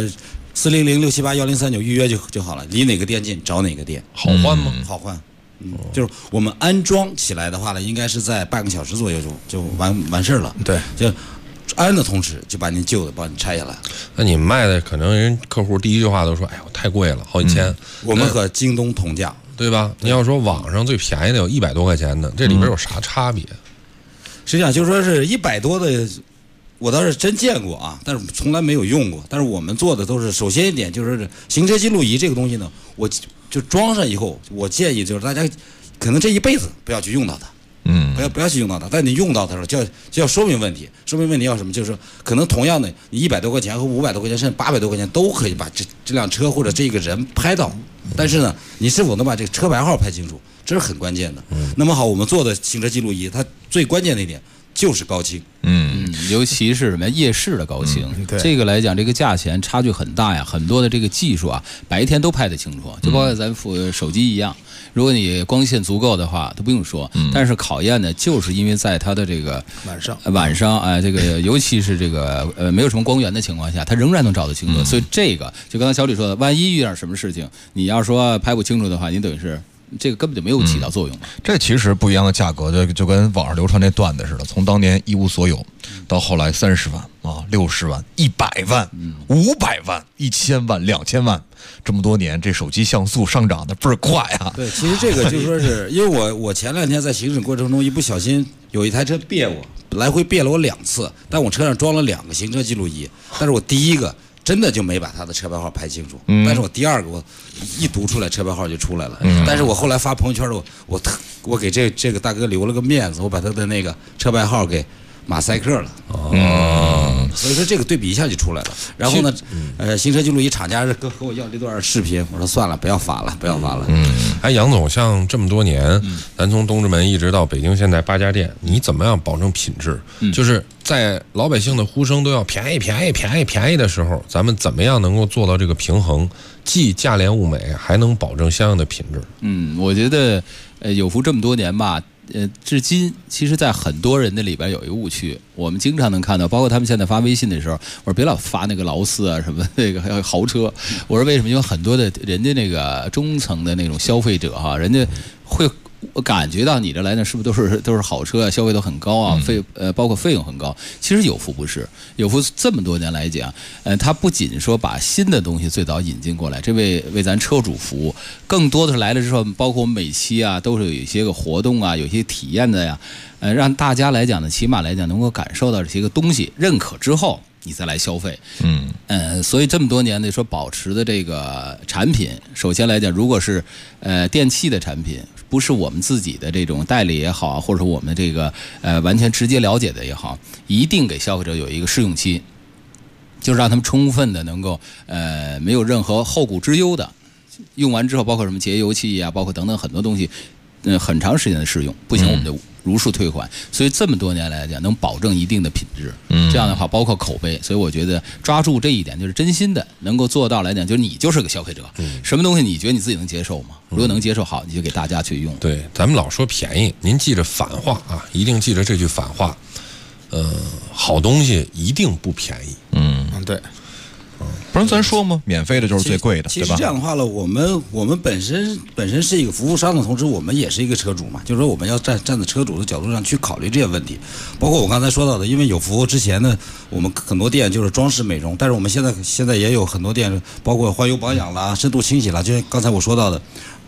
？400-678-1039预约就好了，离哪个店近找哪个店。 好换吗？ 好换。就是我们安装起来的话呢，应该是在半个小时左右就完事儿了。 对， 就安的同时就把您旧的帮你拆下来。 那你卖的可能人客户第一句话都说：“哎呦，太贵了，好几千。” 我们和京东同价， 对吧？你要说网上最便宜的有100多块钱的，这里边有啥差别？ 实际上就说是100多的，我倒是真见过啊，但是从来没有用过。但是我们做的都是，首先一点就是行车记录仪这个东西呢，我就装上以后，我建议就是大家可能这一辈子不要去用到它，不要去用到它。但你用到它的时候，就要说明问题。说明问题要什么？就是可能同样的，你100多块钱和500多块钱，甚至800多块钱都可以把这辆车或者这个人拍到。但是呢，你是否能把这个车牌号拍清楚，这是很关键的。那么好，我们做的行车记录仪，它最关键的一点就是高清。 尤其是什么夜视的高清，这个来讲，这个价钱差距很大呀。很多的这个技术啊，白天都拍得清楚，就包括咱手机一样。如果你光线足够的话，都不用说。但是考验呢，就是因为在它的这个晚上，这个尤其是这个没有什么光源的情况下，它仍然能找得清楚。所以这个就刚才小李说的，万一遇点什么事情，你要说拍不清楚的话，你等于是。这个根本就没有起到作用。 这其实不一样的价格，就跟网上流传那段子似的，从当年一无所有，到后来30万啊、60万、100万、500万、1000万、2000万，这么多年，这手机像素上涨的倍儿快啊！ 对，其实这个就说是因为我前2天在行驶过程中一不小心有一台车别我，来回别了我2次，但我车上装了2个行车记录仪，但是我第一个。真的就没把他的车牌号拍清楚，但是我第2个我一读出来车牌号就出来了，但是我后来发朋友圈的我给这个大哥留了个面子，我把他的那个车牌号给马赛克了。所以说这个对比一下就出来了。然后呢，行车记录仪厂家和我要这段视频，我说算了，不要发了。 哎，杨总，像这么多年，咱从东直门一直到北京现在8家店，你怎么样保证品质？就是在老百姓的呼声都要便宜的时候，咱们怎么样能够做到这个平衡，既价廉物美，还能保证相应的品质？ 我觉得有福这么多年吧。至今其实在很多人的里边有一个误区，我们经常能看到，包括他们现在发微信的时候，我说别老发那个劳斯啊什么那个豪车，我说为什么？因为很多的人家那个中层的那种消费者哈，人家会感觉到你这来呢是不是都是好车啊，消费都很高啊，包括费用很高。其实有福不是，有福这么多年来讲，他不仅说把新的东西最早引进过来，这为咱车主服务，更多的是来了之后，包括我们每期啊都是有一些个活动啊，有一些体验的呀，让大家来讲呢，起码来讲能够感受到这些个东西，认可之后。你再来消费，所以这么多年的说保持的这个产品，首先来讲，如果是电器的产品，不是我们自己的这种代理也好，或者说我们这个完全直接了解的也好，一定给消费者有一个试用期，就是让他们充分的能够没有任何后顾之忧的用完之后，包括什么节油器啊，包括等等很多东西，很长时间的试用，不行我们就如数退还。所以这么多年来讲，能保证一定的品质。这样的话，包括口碑。所以我觉得抓住这一点，就是真心的能够做到来讲，就是你就是个消费者，什么东西你觉得你自己能接受吗？如果能接受，好，你就给大家去用。 对，咱们老说便宜，您记着反话啊，一定记着这句反话。好东西一定不便宜。 对。 不然咱说吗？免费的就是最贵的， 对吧？其实这样的话呢，我们本身是一个服务商的同时，我们也是一个车主嘛，就是说我们要站在车主的角度上去考虑这些问题。包括我刚才说到的，因为有服务之前呢，我们很多店就是装饰美容，但是我们现在也有很多店，包括换油保养啦、深度清洗啦，就像刚才我说到的。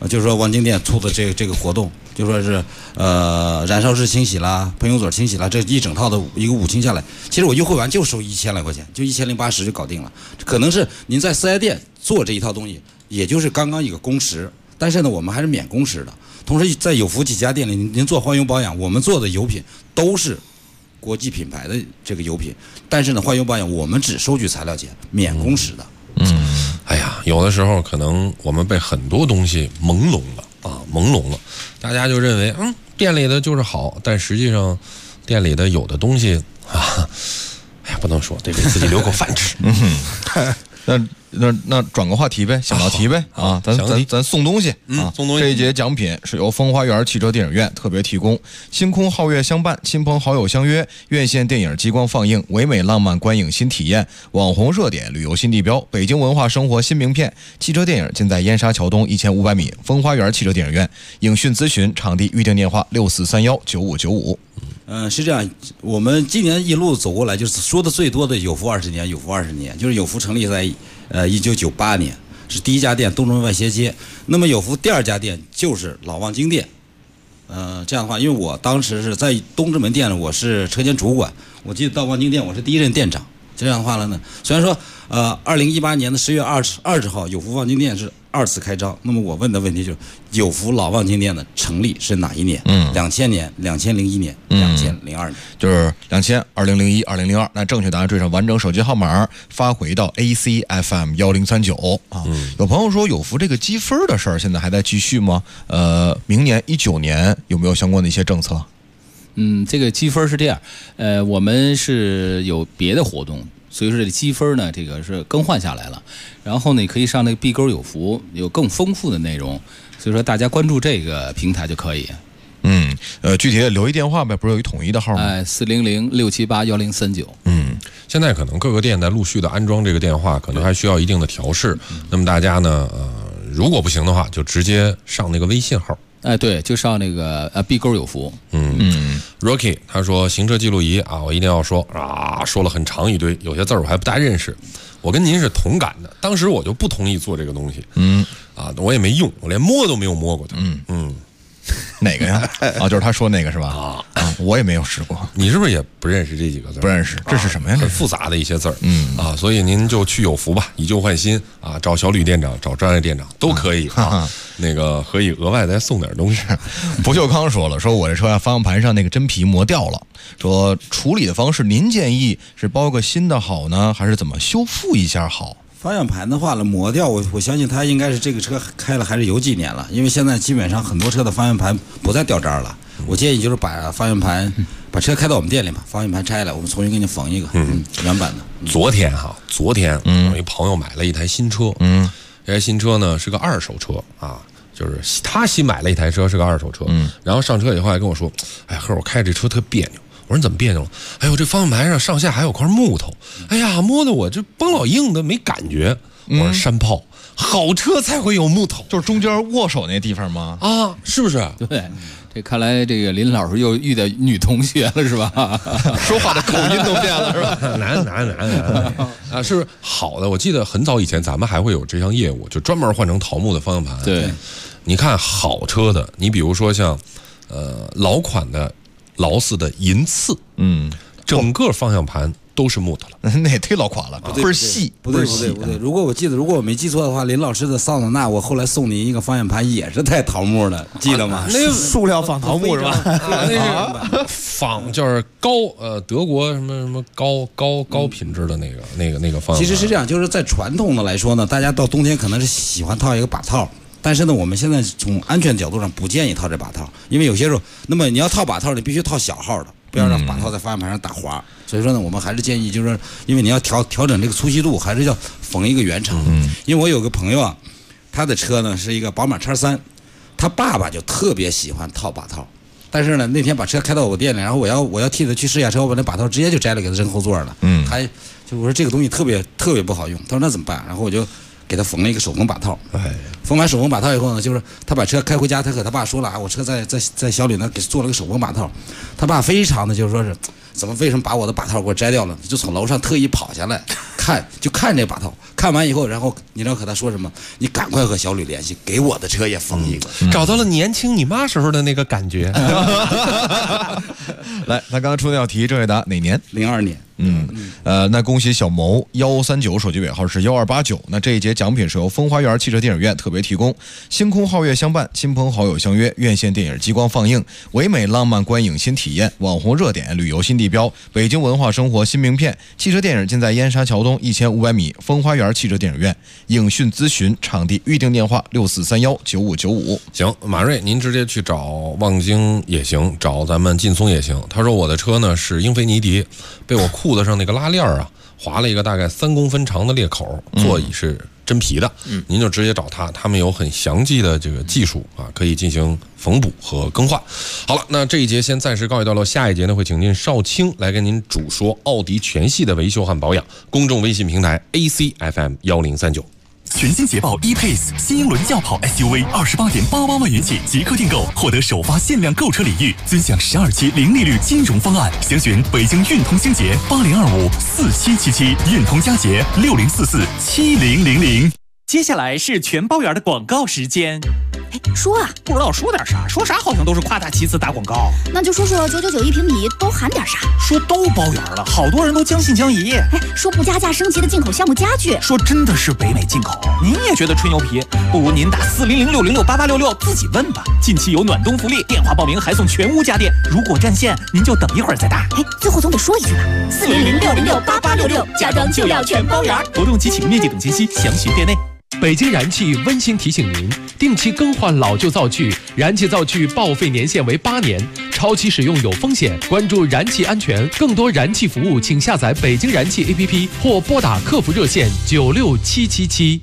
就是说望京店出的这个活动，就说是燃烧式清洗啦、喷油嘴清洗啦，这一整套的一个5清下来，其实我优惠完就收1000来块钱，就1080就搞定了。可能是您在4S店做这一套东西，也就是刚刚一个工时，但是呢，我们还是免工时的。同时，在有福几家店里，您做换油保养，我们做的油品都是国际品牌的这个油品，但是呢，换油保养我们只收取材料钱，免工时的。 哎呀，有的时候可能我们被很多东西朦胧了，大家就认为店里的就是好，但实际上店里的有的东西啊，哎呀，不能说，得给自己留口饭吃。 那转个话题呗，想道题呗啊！咱送东西啊！ 送东西。 这一节奖品是由风花园汽车电影院特别提供，星空皓月相伴，亲朋好友相约，院线电影激光放映，唯美浪漫观影新体验，网红热点，旅游新地标，北京文化生活新名片。汽车电影尽在燕莎桥东1500米风花园汽车电影院。影讯咨询场地预订电话64319595。 是这样，我们今年一路走过来，就是说的最多的有福20年，有福20年，就是有福成立在1998年，是第一家店东直门外斜街。那么有福第2家店就是老望京店。这样的话，因为我当时是在东直门店呢，我是车间主管，我记得到望京店我是第1任店长。这样的话了呢，虽然说2018年的10月20号有福望京店是2次开张，那么我问的问题就是有福老望京店的成立是哪一年？2000年、2001年、2002年， 就是2000、2001、2002。那正确答案缀上完整手机号码，发回到 ACFM 1039啊。有朋友说有福这个积分的事儿现在还在继续吗？明年19年有没有相关的一些政策？ 这个积分是这样，我们是有别的活动，所以说这个积分呢，这个是更换下来了。然后呢，可以上那个碧沟有福，有更丰富的内容，所以说大家关注这个平台就可以。 具体留一电话呗，不是有一统一的号吗 ？400-678-1039。 现在可能各个店在陆续的安装这个电话，可能还需要一定的调试。那么大家呢，如果不行的话，就直接上那个微信号。 对，就上那个碧沟有福。 Rocky 他说行车记录仪啊，我一定要说啊，说了很长一堆，有些字儿我还不大认识。我跟您是同感的，当时我就不同意做这个东西。我也没用，我连摸都没有摸过它。 哪个呀？就是他说那个是吧？我也没有试过。 你是不是也不认识这几个字？ 不认识，这是什么呀？ 很复杂的一些字儿。所以您就去有福吧，以旧换新啊，找小吕店长，找专业店长都可以啊。那个可以额外再送点东西。 不锈钢说了，说我这车方向盘上那个真皮磨掉了，说处理的方式您建议是包个新的好呢，还是怎么修复一下好？ 方向盘的话呢，磨掉我相信它应该是这个车开了还是有几年了，因为现在基本上很多车的方向盘不再掉渣了。我建议就是把方向盘把车开到我们店里吧，方向盘拆了，我们重新给你缝一个原版的。 昨天有一朋友买了一台新车，这台新车呢是个2手车啊，就是他新买了一台车是个2手车，然后上车以后还跟我说，哎呵，我开这车特别扭。我说你怎么别扭了？哎呦，这方向盘上上下还有块木头，哎呀，摸得我这绷老硬的没感觉。我说山炮，好车才会有木头， 就是中间握手那地方吗？ 啊，是不是？ 对，这看来这个林老师又遇到女同学了是吧？ 说话的口音都变了是吧？ 难啊，是不是好的？我记得很早以前咱们还会有这项业务，就专门换成桃木的方向盘。 对， 你看好车的，你比如说像老款的劳斯的银刺，整个方向盘都是木头了， 那也忒老款了，倍儿细， 不对。如果我没记错的话，林老师的桑塔纳，我后来送你一个方向盘也是带桃木的，记得吗？ 那塑料仿桃木是吧？ 那仿就是德国什么高品质的那个方向盘。 其实是这样，就是在传统的来说呢，大家到冬天可能是喜欢套一个把套。但是呢，我们现在从安全角度上不建议套这把套，因为有些时候，那么你要套把套，你必须套小号的，不要让把套在方向盘上打滑。所以说呢，我们还是建议，就是因为你要调整这个粗细度，还是要缝一个原厂。因为我有个朋友啊，他的车呢是一个宝马X3，他爸爸就特别喜欢套把套，但是呢那天把车开到我店里，然后我要替他去试驾车，我把那把套直接就摘了给他扔后座了。就我说这个东西特别不好用，他说那怎么办？然后我就给他缝了一个手工把套。缝完手工把套以后呢，就是他把车开回家，他和他爸说了啊，我车在小李那给做了个手工把套。他爸非常的就是说是，为什么把我的把套给我摘掉了？就从楼上特意跑下来， 看这把套，看完以后，然后你知道和他说什么？你赶快和小吕联系，给我的车也封一个。 找到了年轻你妈时候的那个感觉。 来，他刚刚出的道题，正确答哪年 ？02年。 那恭喜小谋139手机尾号是1289。那这一节奖品是由风花园汽车电影院特别提供，星空皓月相伴，亲朋好友相约，院线电影激光放映，唯美浪漫观影新体验，网红热点，旅游新地标，北京文化生活新名片。汽车电影尽在燕莎桥东1500米风花园汽车电影院。影讯咨询场地预订电话6431959595。 行，马瑞，您直接去找望京也行，找咱们劲松也行。他说我的车呢是英菲尼迪，被我裤子上那个拉链啊划了一个大概3公分长的裂口，座椅是真皮的。您就直接找他们有很详细的这个技术啊，可以进行缝补和更换。好了，那这一节先暂时告一段落，下一节呢会请进少卿来跟您主说奥迪全系的维修和保养。公众微信平台 ACFM1039。 全新捷豹 E-Pace 新英伦轿跑 SUV28.88万元起即刻订购，获得首发限量购车礼遇，尊享12期零利率金融方案。详询北京运通星捷80254777，运通佳捷60447000。 接下来是全包圆的广告时间。 说啊， 不知道说点啥，说啥好像都是夸大其词打广告。 那就说说999一平米都含点啥？ 说都包圆了，好多人都将信将疑。 说不加价升级的进口项目家具， 说真的是北美进口。您也觉得吹牛皮？不如您打40060688666自己问吧。近期有暖冬福利，电话报名还送全屋家电。如果占线，您就等一会儿再打。 最后总得说一句吧，40060688666，家装就要全包圆。 活动及启动面积等信息详询店内。 北京燃气温馨提醒您，定期更换老旧灶具，燃气灶具报废年限为8年，超期使用有风险。关注燃气安全，更多燃气服务请下载北京燃气 APP 或拨打客服热线96777。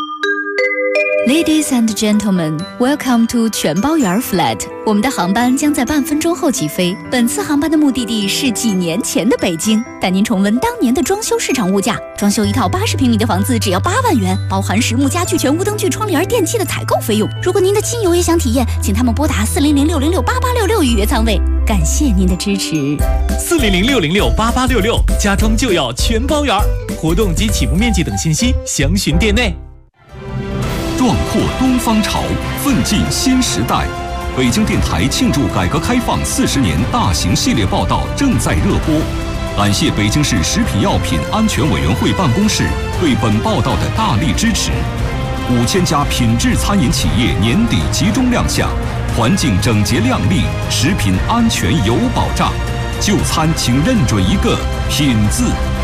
Ladies and gentlemen, welcome to 全包圆 flat。我们的航班将在半分钟后起飞。本次航班的目的地是几年前的北京，带您重温当年的装修市场物价。装修一套80平米的房子只要8万元，包含实木家具、全屋灯具、窗帘、电器的采购费用。如果您的亲友也想体验，请他们拨打40060688666预约舱位。感谢您的支持。 40060688666，家装就要全包圆。活动及起步面积等信息详询店内。 壮阔东方潮，奋进新时代。北京电台庆祝改革开放40年大型系列报道正在热播，感谢北京市食品药品安全委员会办公室对本报道的大力支持。5000家品质餐饮企业年底集中亮相，环境整洁亮丽，食品安全有保障。就餐请认准一个品字。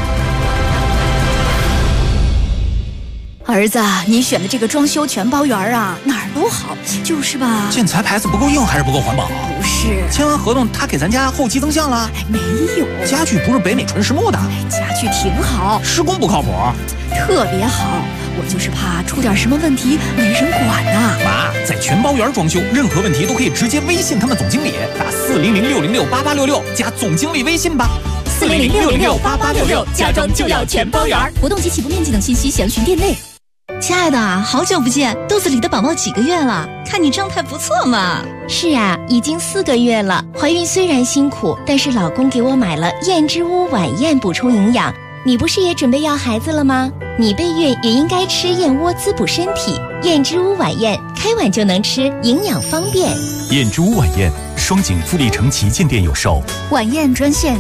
儿子，你选的这个装修全包圆啊，哪儿都好，就是吧？ 建材牌子不够硬还是不够环保？ 不是， 签完合同他给咱家后期增项了？ 没有， 家具不是北美纯实木的， 家具挺好， 施工不靠谱， 特别好。我就是怕出点什么问题没人管呐。 妈，在全包圆装修，任何问题都可以直接微信他们总经理，打40060688666加总经理微信吧。 40060688666，家装就要全包圆。活动及起步面积等信息详询店内。 亲爱的，好久不见，肚子里的宝宝几个月了？看你状态不错嘛。 是啊，已经4个月了。怀孕虽然辛苦，但是老公给我买了燕之屋晚宴补充营养。你不是也准备要孩子了吗？你备孕也应该吃燕窝滋补身体。燕之屋晚宴，开碗就能吃，营养方便。 燕之屋晚宴，双井富力城旗舰店有售。 晚宴专线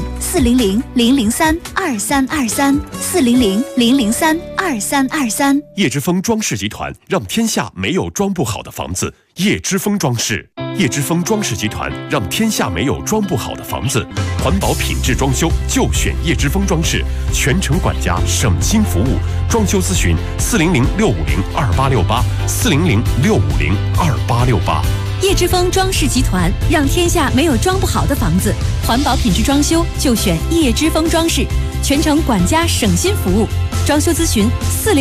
400-003-2323，400-003-2323。 叶之峰装饰集团让天下没有装不好的房子。叶之峰装饰，叶之峰装饰集团让天下没有装不好的房子。环保品质装修就选叶之峰装饰，全程管家，省心服务。装修咨询400-650-2868，400-650-2868。 叶之峰装饰集团让天下没有装不好的房子。环保品质装修就选叶之峰装饰，全程管家，省心服务。装修咨询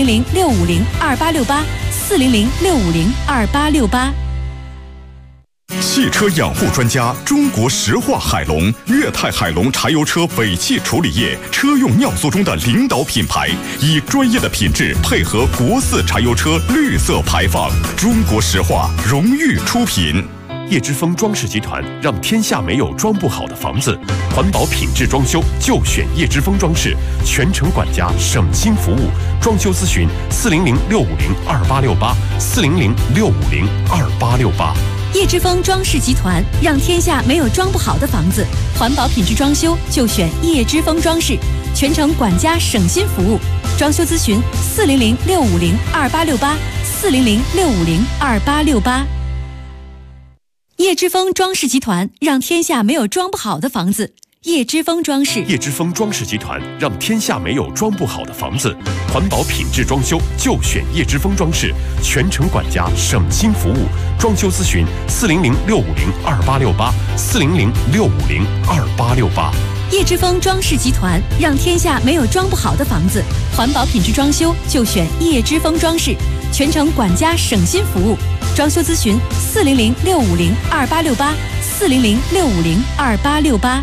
400-650-2868，400-650-2868。 汽车养护专家，中国石化海龙、粤泰海龙柴油车尾气处理液车用尿素中的领导品牌，以专业的品质配合国4柴油车绿色排放，中国石化荣誉出品。 叶之峰装饰集团让天下没有装不好的房子，环保品质装修就选叶之峰装饰，全程管家，省心服务。装修咨询400-650-2868，400-650-2868。 叶之峰装饰集团让天下没有装不好的房子，环保品质装修就选叶之峰装饰，全程管家，省心服务。装修咨询400-650-2868，400-650-2868。叶之峰装饰集团让天下没有装不好的房子。叶之峰装饰， 叶之峰装饰集团让天下没有装不好的房子，环保品质装修就选叶之峰装饰，全程管家，省心服务。装修咨询400-650-2868，400-650-2868。 叶之峰装饰集团让天下没有装不好的房子，环保品质装修就选叶之峰装饰，全程管家，省心服务。装修咨询400-650-2868，400-650-2868。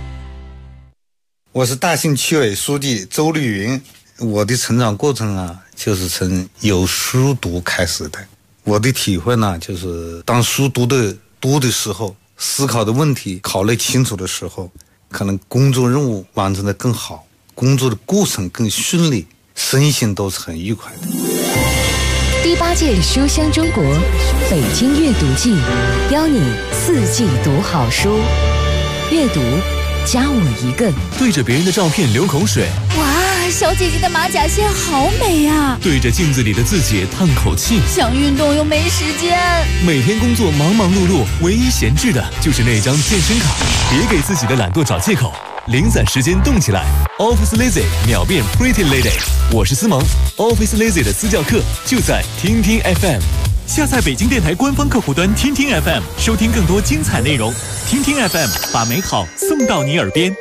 我是大兴区委书记周绿云，我的成长过程啊，就是从有书读开始的。我的体会呢，就是当书读的时候，思考的问题考虑清楚的时候，可能工作任务完成的更好，工作的过程更顺利，身心都是很愉快的。 第8届书香中国北京阅读季，邀你4季读好书，阅读加我一个。 对着别人的照片流口水， 哇，小姐姐的马甲线好美呀！ 对着镜子里的自己叹口气， 想运动又没时间。 每天工作忙忙碌碌，唯一闲置的就是那张健身卡。别给自己的懒惰找借口，零散时间动起来。Office Lazy 秒变 Pretty Lady， 我是思萌。Office Lazy 的私教课就在听听 FM。 下载北京电台官方客户端听听 FM， 收听更多精彩内容。听听 FM， 把美好送到你耳边。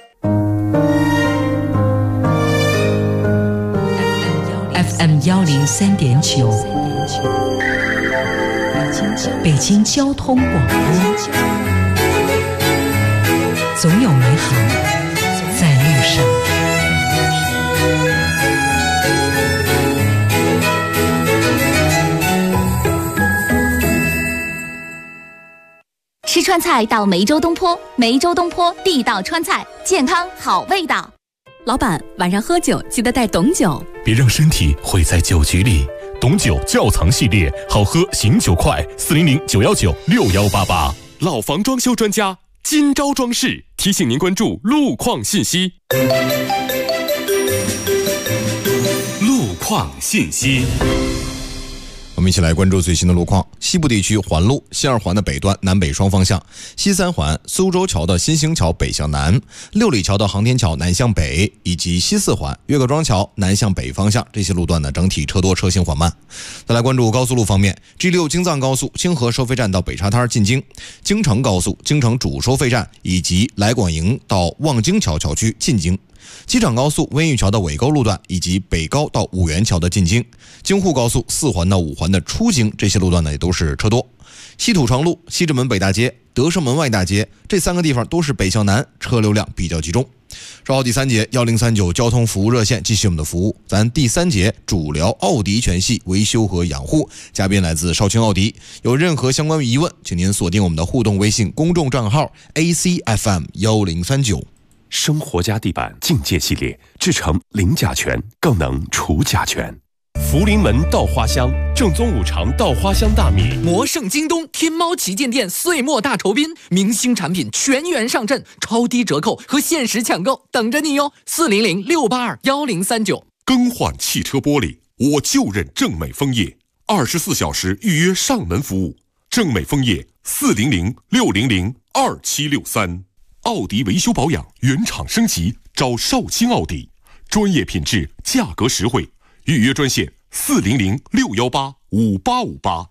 FM 103.9，北京交通广播，总有美好在路上。 吃川菜到梅州东坡，梅州东坡地道川菜，健康好味道。 老板，晚上喝酒记得带董酒， 别让身体毁在酒局里。董酒窖藏系列，好喝醒酒快，400-919-6188。老房装修专家金招装饰提醒您关注路况信息。路况信息。 我们一起来关注最新的路况。西部地区环路西2环的北端南北双方向，西3环苏州桥的新兴桥北向南，六里桥的航天桥南向北，以及西4环岳各庄桥南向北方向，这些路段呢整体车多车行缓慢。再来关注高速路方面， G6 京藏高速清河收费站到北沙滩进京，京承高速京承主收费站以及来广营到望京桥桥区进京，机场高速温榆桥的尾沟路段以及北高到五原桥的进京，京沪高速4环到5环的出京，这些路段呢也都是车多。西土城路西直门北大街德胜门外大街这3个地方都是北向南，车流量比较集中。稍后第3节1039交通服务热线继续我们的服务，咱第3节主聊奥迪全系维修和养护，嘉宾来自绍兴奥迪。有任何相关疑问，请您锁定我们的互动微信公众账号 ACFM1039。 生活家地板境界系列，制成零甲醛，更能除甲醛。福临门稻花香，正宗五常稻花香大米。 魔圣京东天猫旗舰店岁末大酬宾，明星产品全员上阵，超低折扣和限时抢购等着你哟！400-682-1039。 更换汽车玻璃，我就认正美枫叶，24小时预约上门服务。正美枫叶400-600-2763。奥迪维修保养原厂升级，找绍兴奥迪，专业品质，价格实惠。预约专线400-618-5858。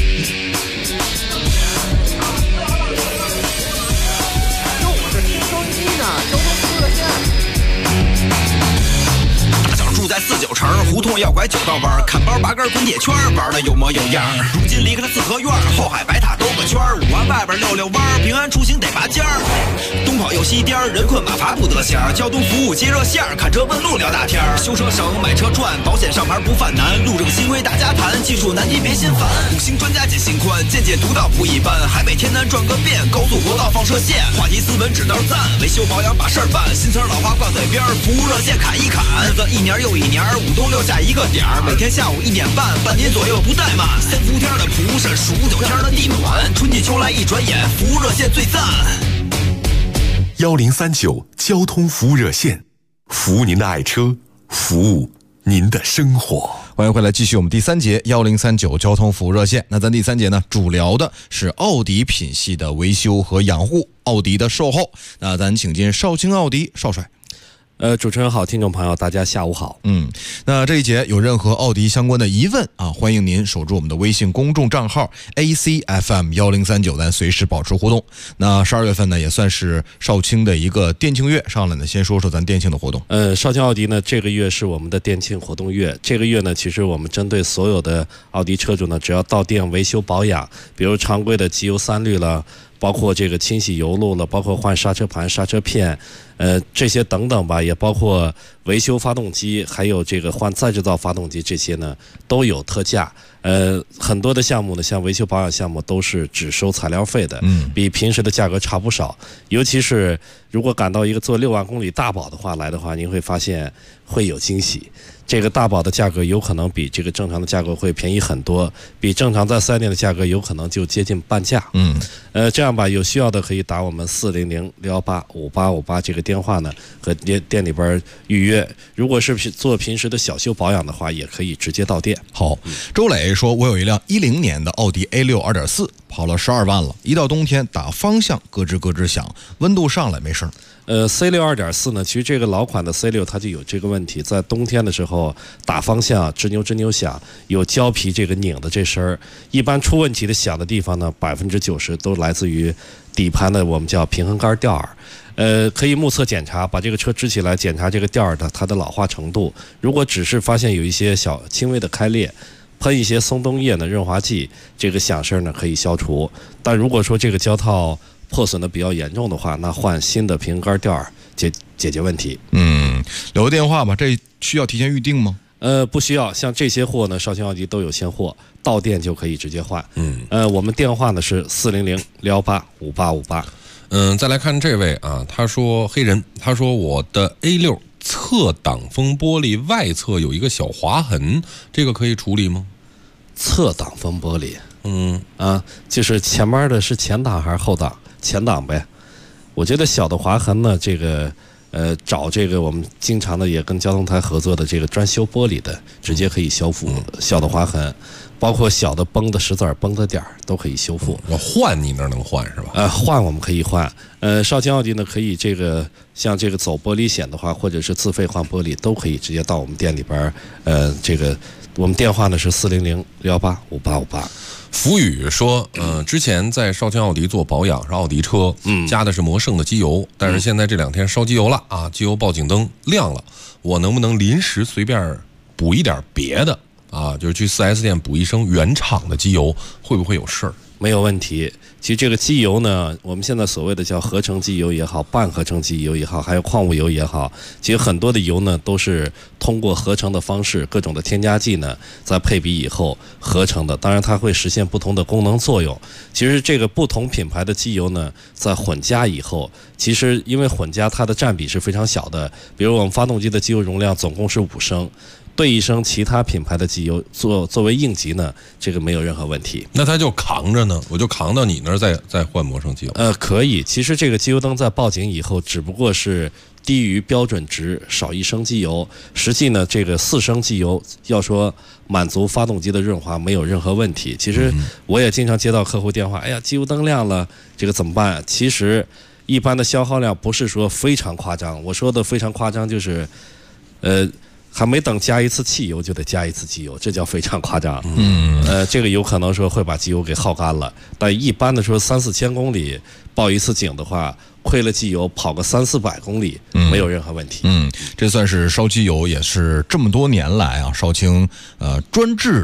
住在49城，胡同要拐9道弯，看包拔根滚铁圈，玩的有模有样。如今离开了四合院，后海白塔兜个圈，5环外外边溜溜弯，平安出行得拔尖儿。东跑又西颠，人困马乏不得闲儿。交通服务接热线，看车问路聊大天儿。修车省，买车赚，保险上牌不犯难。路政新规大家谈，技术难题别心烦。五星专家解心宽，见解独到不一般。海北天南转个遍，高速国道放射线。话题斯文指道赞，维修保养把事儿办。新词老话挂嘴边，服务热线砍一砍。日子一年又一年，5冬6夏一个点儿。每天下午1点半，半年左右不怠慢。3伏天的蒲扇，数9天的地暖，春季秋来一转眼，服务热线最赞。 1039交通服务热线，服务您的爱车，服务您的生活。 欢迎回来，继续我们第3节1039交通服务热线。那咱第3节呢，主聊的是奥迪品系的维修和养护，奥迪的售后。那咱请进少卿奥迪少帅。 主持人好，听众朋友大家下午好。 那这一节有任何奥迪相关的疑问啊，欢迎您守住我们的微信公众账号 ACFM1039，咱随时保持互动。那12月份呢，也算是少卿的一个店庆月，上来呢先说说咱店庆的活动。 少卿奥迪呢，这个月是我们的店庆活动月。这个月呢，其实我们针对所有的奥迪车主呢，只要到店维修保养，比如常规的机油3滤了，包括这个清洗油路了，包括换刹车盘、刹车片，这些等等吧，也包括维修发动机，还有这个换再制造发动机，这些呢都有特价。很多的项目呢，像维修保养项目都是只收材料费的，比平时的价格差不少。尤其是如果赶到一个做6万公里大保的话来的话，您会发现会有惊喜。这个大保的价格有可能比这个正常的价格会便宜很多，比正常在4S店的价格有可能就接近半价。这样吧，有需要的可以打我们400-618-5858这个电话呢，和店里边预约。如果是做平时的小修保养的话，也可以直接到店。 好，周磊说，我有一辆10年的奥迪 A6 2.4，跑了12万了，一到冬天打方向咯吱咯吱响，温度上来没声。 C6 2.4呢，其实这个老款的 C6 它就有这个问题，在冬天的时候打方向吱扭吱扭响，有胶皮这个拧的这声儿。一般出问题的响的地方呢，90%都来自于底盘的我们叫平衡杆吊耳。可以目测检查，把这个车支起来检查这个吊耳的它的老化程度。如果只是发现有一些小轻微的开裂，喷一些松动液呢、润滑剂，这个响声呢可以消除。但如果说这个胶套破损的比较严重的话，那换新的平衡杆吊耳解决问题。 留个电话吧，这需要提前预定吗？ 不需要，像这些货呢，少卿奥迪都有现货，到店就可以直接换。我们电话呢是400-618-5858。 再来看这位啊，他说黑人，他说我的 A6 侧挡风玻璃外侧有一个小划痕，这个可以处理吗？ 侧挡风玻璃，就是前面的是前挡还是后挡？前挡呗。我觉得小的划痕呢，这个找这个我们经常的也跟交通台合作的这个专修玻璃的，直接可以修复小的划痕，包括小的崩的石子儿、崩的点儿都可以修复。 我换你那儿能换是吧？ 换我们可以换。少卿奥迪呢可以这个像这个走玻璃险的话，或者是自费换玻璃，都可以直接到我们店里边这个我们电话呢是400-618-5858。 福宇说，之前在少卿奥迪做保养，是奥迪车，加的是魔胜的机油，但是现在这2天烧机油了啊，机油报警灯亮了，我能不能临时随便补一点别的啊？就是去4S店补一升原厂的机油，会不会有事儿？ 没有问题。其实这个机油呢，我们现在所谓的叫合成机油也好，半合成机油也好，还有矿物油也好，其实很多的油呢都是通过合成的方式，各种的添加剂呢在配比以后合成的。当然它会实现不同的功能作用。其实这个不同品牌的机油呢，在混加以后，其实因为混加它的占比是非常小的，比如我们发动机的机油容量总共是5升。兑一升其他品牌的机油作为应急呢，这个没有任何问题。 那他就扛着呢，我就扛到你那儿再换魔胜机油。 可以。其实这个机油灯在报警以后，只不过是低于标准值，少1升机油。实际呢，这个4升机油要说满足发动机的润滑，没有任何问题。其实我也经常接到客户电话，哎呀，机油灯亮了，这个怎么办？其实一般的消耗量不是说非常夸张，我说的非常夸张就是，还没等加一次汽油就得加一次机油，这叫非常夸张。这个有可能说会把机油给耗干了，但一般的说3-4千公里报一次警的话，亏了机油跑个300-400公里，没有任何问题。 这算是烧机油，也是这么多年来啊，少卿专治的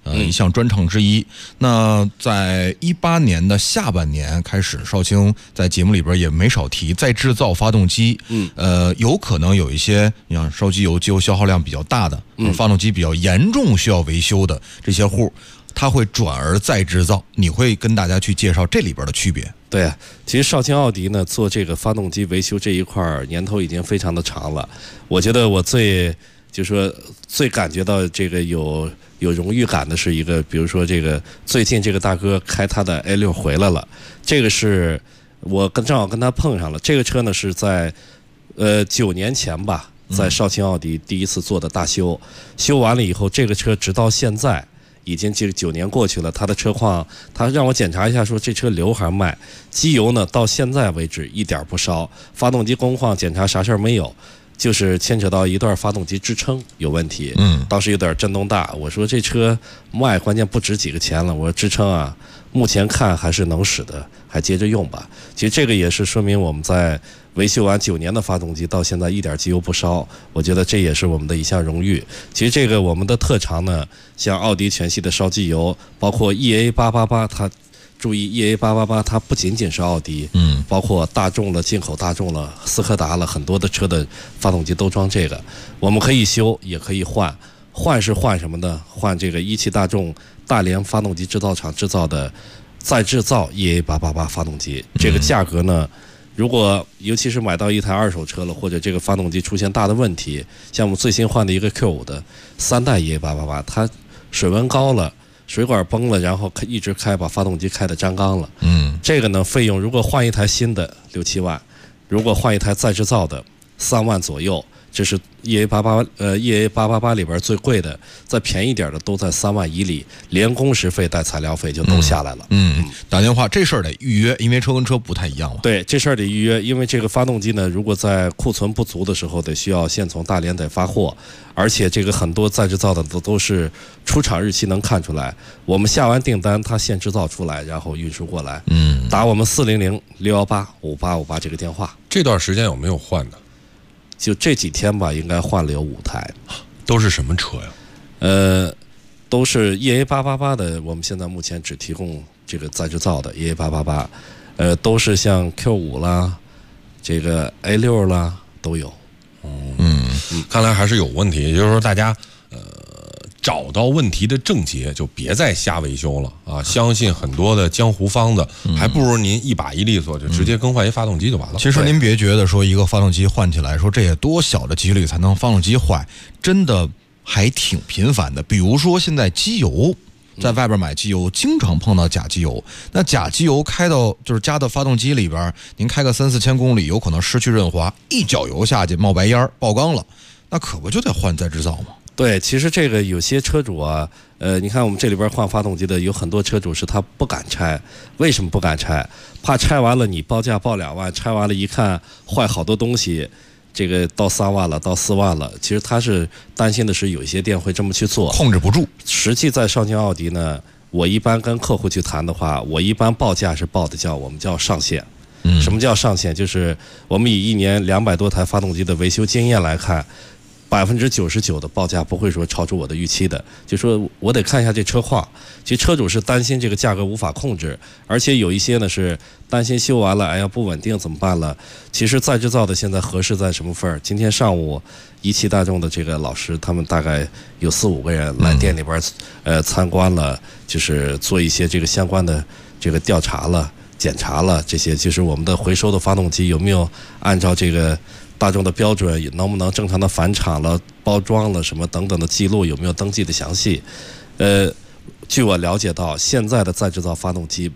一项专场之一。那在18年的下半年开始，少卿在节目里边也没少提再制造发动机。有可能有一些你像烧机油消耗量比较大的，发动机比较严重需要维修的这些户，他会转而再制造。你会跟大家去介绍这里边的区别。 对啊，其实少卿奥迪呢做这个发动机维修这一块年头已经非常的长了。我觉得我最感觉到这个有荣誉感的是一个，比如说这个最近这个大哥开他的 A6 回来了，这个是我正好跟他碰上了。这个车呢是在9年前吧，在少卿奥迪第一次做的大修，修完了以后，这个车直到现在已经这个9年过去了，他的车况他让我检查一下，说这车留还卖，机油呢到现在为止一点不烧，发动机工况检查啥事儿没有。就是牵扯到一段发动机支撑有问题，当时有点震动大。我说这车卖，关键不值几个钱了。我说支撑啊，目前看还是能使的，还接着用吧。其实这个也是说明我们在维修完9年的发动机到现在一点机油不烧，我觉得这也是我们的一项荣誉。其实这个我们的特长呢，像奥迪全系的烧机油，包括 EA888，它注意 EA888 它不仅仅是奥迪，包括大众了、进口大众了、斯柯达了，很多的车的发动机都装这个。我们可以修，也可以换。换是换什么呢？换这个一汽大众大连发动机制造厂制造的再制造 EA888 发动机。这个价格呢，如果尤其是买到一台二手车了，或者这个发动机出现大的问题，像我们最新换的一个 Q5的3代 EA888，它水温高了。水管崩了，然后一直开，把发动机开得粘缸了。这个呢，费用如果换一台新的6、7万，如果换一台再制造的3万左右，这是 EA888 里边最贵的，再便宜点的都在3万以里，连工时费带材料费就都下来了。 打电话这事儿得预约，因为车跟车不太一样了。 对，这事儿得预约，因为这个发动机呢，如果在库存不足的时候，得需要先从大连得发货，而且这个很多再制造的都是出厂日期能看出来，我们下完订单，它现制造出来，然后运输过来。打我们400-618-5858这个电话。 这段时间有没有换的？ 就这几天吧，应该换了有5台。 都是什么车呀？ 都是 EA888 的，我们现在目前只提供这个再制造的 EA888，都是像 Q5 啦，这个 A6 啦都有。 看来还是有问题，也就是说大家找到问题的症结，就别再瞎维修了啊！相信很多的江湖方子，还不如您一把一利索，就直接更换一发动机就完了。 其实您别觉得说一个发动机换起来，说这也多小的几率才能发动机坏，真的还挺频繁的。比如说现在机油，在外边买机油，经常碰到假机油。那假机油开到就是加到发动机里边，您开个3-4千公里，有可能失去润滑，一脚油下去冒白烟爆缸了，那可不就得换再制造吗？ 对，其实这个有些车主啊，你看我们这里边换发动机的有很多车主是他不敢拆，为什么不敢拆？怕拆完了你报价报2万，拆完了一看坏好多东西，这个到3万了，到4万了。其实他是担心的是有一些店会这么去做， 控制不住。 实际在少卿奥迪呢，我一般跟客户去谈的话，我一般报价是报的我们叫上限。什么叫上限？就是我们以1年200多台发动机的维修经验来看。99%的报价不会说超出我的预期的，就说我得看一下这车况。其实车主是担心这个价格无法控制，而且有一些呢是担心修完了，哎呀不稳定怎么办了？其实再制造的现在合适在什么份儿？今天上午一汽大众的这个老师，他们大概有4-5个人来店里边参观了，就是做一些这个相关的这个调查了、检查了，这些就是我们的回收的发动机有没有按照这个。大众的标准能不能正常的返厂了、包装了什么等等的记录有没有登记的详细？据我了解到，现在的再制造发动机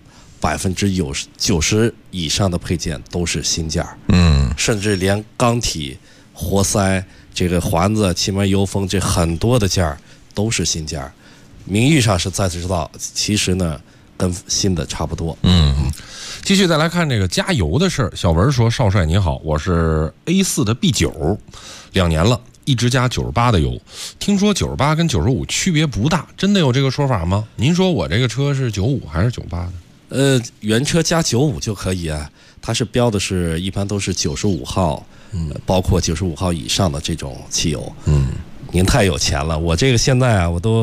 90%以上的配件都是新件儿，甚至连缸体、活塞、这个环子、气门、油封这很多的件儿都是新件儿，名义上是再制造，其实呢跟新的差不多。 继续再来看这个加油的事儿。小文说：“少帅你好，我是 A4 的 B9，2年了，一直加98的油。听说98跟95区别不大，真的有这个说法吗？您说我这个车是95还是98的？” 原车加95就可以啊，它是标的是一般都是95号，包括95号以上的这种汽油。您太有钱了，我这个现在啊，我都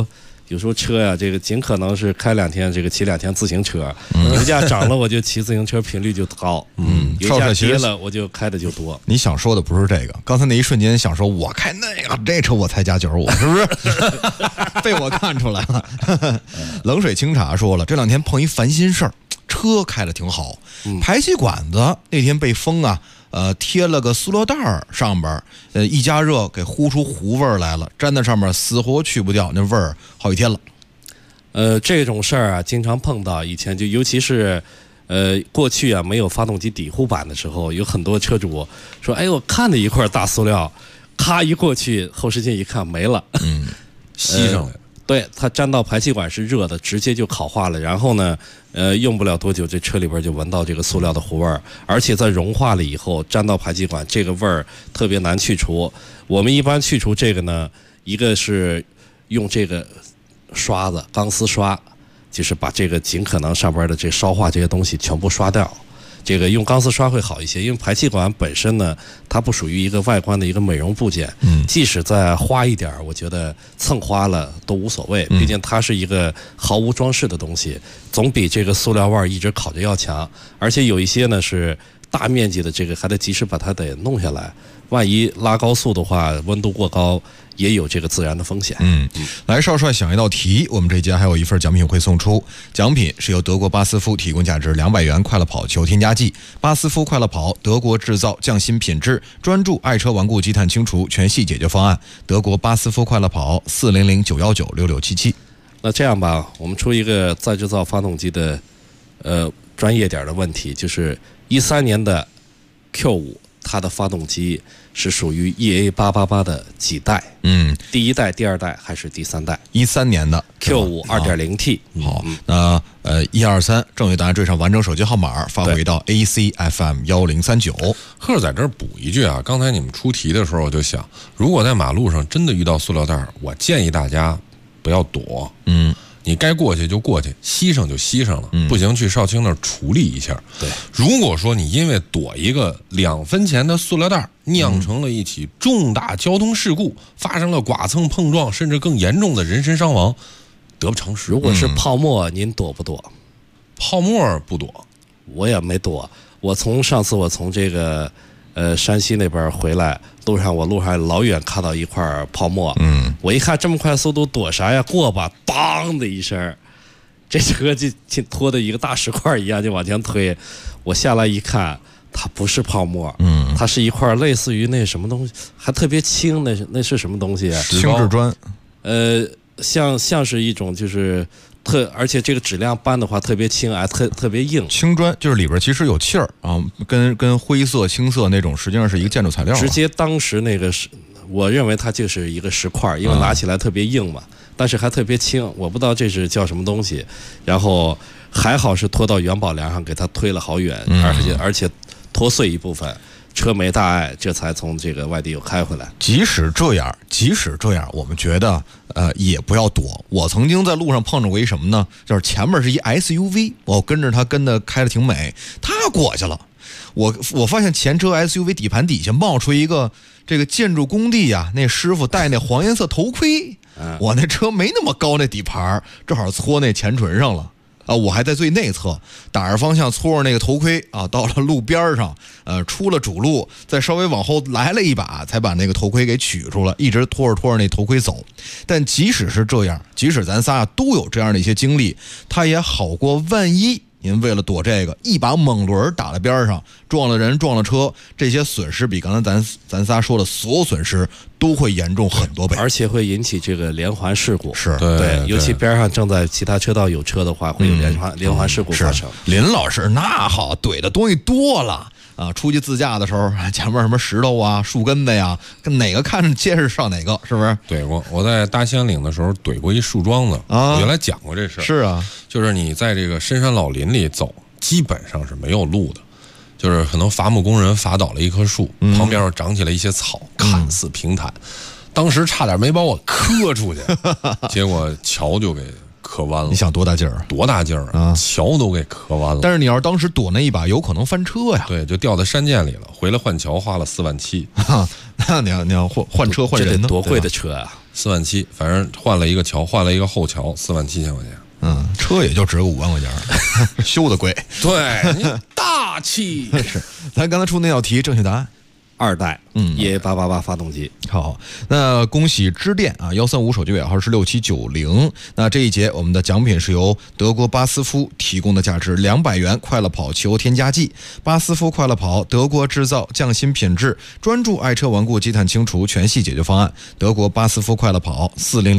有时候车呀，这个尽可能是开2天，这个骑2天自行车。油价涨了，我就骑自行车频率就高。油价跌了，我就开的就多。 你想说的不是这个，刚才那一瞬间想说，我开这车我才加95，是不是？被我看出来了。冷水清茶说了，这2天碰一烦心事儿，车开的挺好，排气管子那天被风啊。贴了个塑料袋儿上边，一加热给呼出糊味儿来了，粘在上面死活去不掉，那味儿好几天了。 这种事儿啊，经常碰到。以前就尤其是，过去啊没有发动机底护板的时候，有很多车主说：“哎，我看着一块大塑料，咔一过去，后视镜一看没了， 吸上来了。 对，它粘到排气管是热的，直接就烤化了。然后呢，用不了多久，这车里边就闻到这个塑料的糊味儿，而且在融化了以后，粘到排气管，这个味儿特别难去除。我们一般去除这个呢，一个是用这个刷子，钢丝刷，就是把这个尽可能上边的这烧化这些东西全部刷掉。这个用钢丝刷会好一些，因为排气管本身呢，它不属于一个外观的一个美容部件，即使再花一点，我觉得蹭花了都无所谓，毕竟它是一个毫无装饰的东西，总比这个塑料味一直烤着要强。而且有一些呢是大面积的，这个还得及时把它得弄下来，万一拉高速的话，温度过高。也有这个自燃的风险。 来，少帅想一道题，我们这节还有一份奖品会送出，奖品是由德国巴斯夫提供价值200元快乐跑球添加剂。巴斯夫快乐跑，德国制造，匠心品质，专注爱车顽固积碳清除全系解决方案。德国巴斯夫快乐跑，400-919-6677。 那这样吧，我们出一个再制造发动机的专业点的问题，就是13年的 Q5，它的发动机是属于 EA888 的几代？第一代、第二代还是第3代 ？13年的 Q5 2.0T。 好，那123正确答案缀上完整手机号码，发回到 ACFM1039。 赫尔在这儿补一句啊，刚才你们出题的时候我就想，如果在马路上真的遇到塑料袋，我建议大家不要躲。你该过去就过去，吸上就吸上了，不行去少卿那儿处理一下。 对， 如果说你因为躲一个2分钱的塑料袋，酿成了一起重大交通事故，发生了剐蹭碰撞，甚至更严重的人身伤亡，得不偿失。 如果是泡沫，您躲不躲？ 泡沫不躲， 我也没躲。上次我从这个山西那边回来，路上老远看到一块泡沫，我一看这么快速度躲啥呀？过吧，当的一声，这车就拖的一个大石块一样就往前推。我下来一看，它不是泡沫，它是一块类似于那什么东西，还特别轻，那是什么东西啊？ 轻质砖， 像是一种就是而且这个质量搬的话特别轻，特别硬。 青砖就是里边其实有气儿啊，跟灰色、青色那种实际上是一个建筑材料。 直接当时那个我认为它就是一个石块，因为拿起来特别硬嘛，但是还特别轻，我不知道这是叫什么东西。然后还好是拖到元宝梁上，给它推了好远，而且拖碎一部分。车没大碍，这才从这个外地又开回来。 即使这样，我们觉得也不要躲。我曾经在路上碰着过一什么呢？就是前面是一 SUV， 我跟着他开的挺美，他过去了。我发现前车 SUV 底盘底下冒出一个这个建筑工地啊，那师傅戴那黄颜色头盔，我那车没那么高，那底盘正好搓那前唇上了。我还在最内侧，打着方向搓着那个头盔啊，到了路边上，出了主路，再稍微往后来了一把，才把那个头盔给取出了，一直拖着那头盔走。但即使是这样，即使咱仨都有这样的一些经历，它也好过万一您为了躲这个，一把猛轮打在边上，撞了人撞了车，这些损失比刚才咱仨说的所有损失都会严重很多倍， 而且会引起这个连环事故。 是对，尤其边上正在其他车道有车的话，会有连环事故发生。 林老师那好，怼的东西多了啊！出去自驾的时候，前面什么石头啊、树根子呀，跟哪个看着结实上哪个，是不是？ 怼过，我在大兴安岭的时候怼过一树桩子啊。我原来讲过这事儿。 是啊，就是你在这个深山老林里走，基本上是没有路的。就是可能伐木工人伐倒了一棵树，旁边长起了一些草，看似平坦，当时差点没把我磕出去，结果桥就给磕弯了。 你想多大劲儿？ 多大劲儿啊！桥都给磕弯了。 但是你要是当时躲那一把，有可能翻车呀。 对，就掉在山涧里了。回来换桥花了4.7万。 那你要换车换人呢？ 多贵的车啊！ 4万7，反正换了一个桥，换了一个后桥，47000块钱。 车也就值个5万块钱，修的贵。 对，你大气是。咱刚才出那道题，正确答案 2代EA888发动机。 好，那恭喜支电啊，135手机尾号是6790。那这一节我们的奖品是由德国巴斯夫提供的价值200元快乐跑汽油添加剂。巴斯夫快乐跑，德国制造，匠心品质，专注爱车顽固积碳清除全系解决方案。德国巴斯夫快乐跑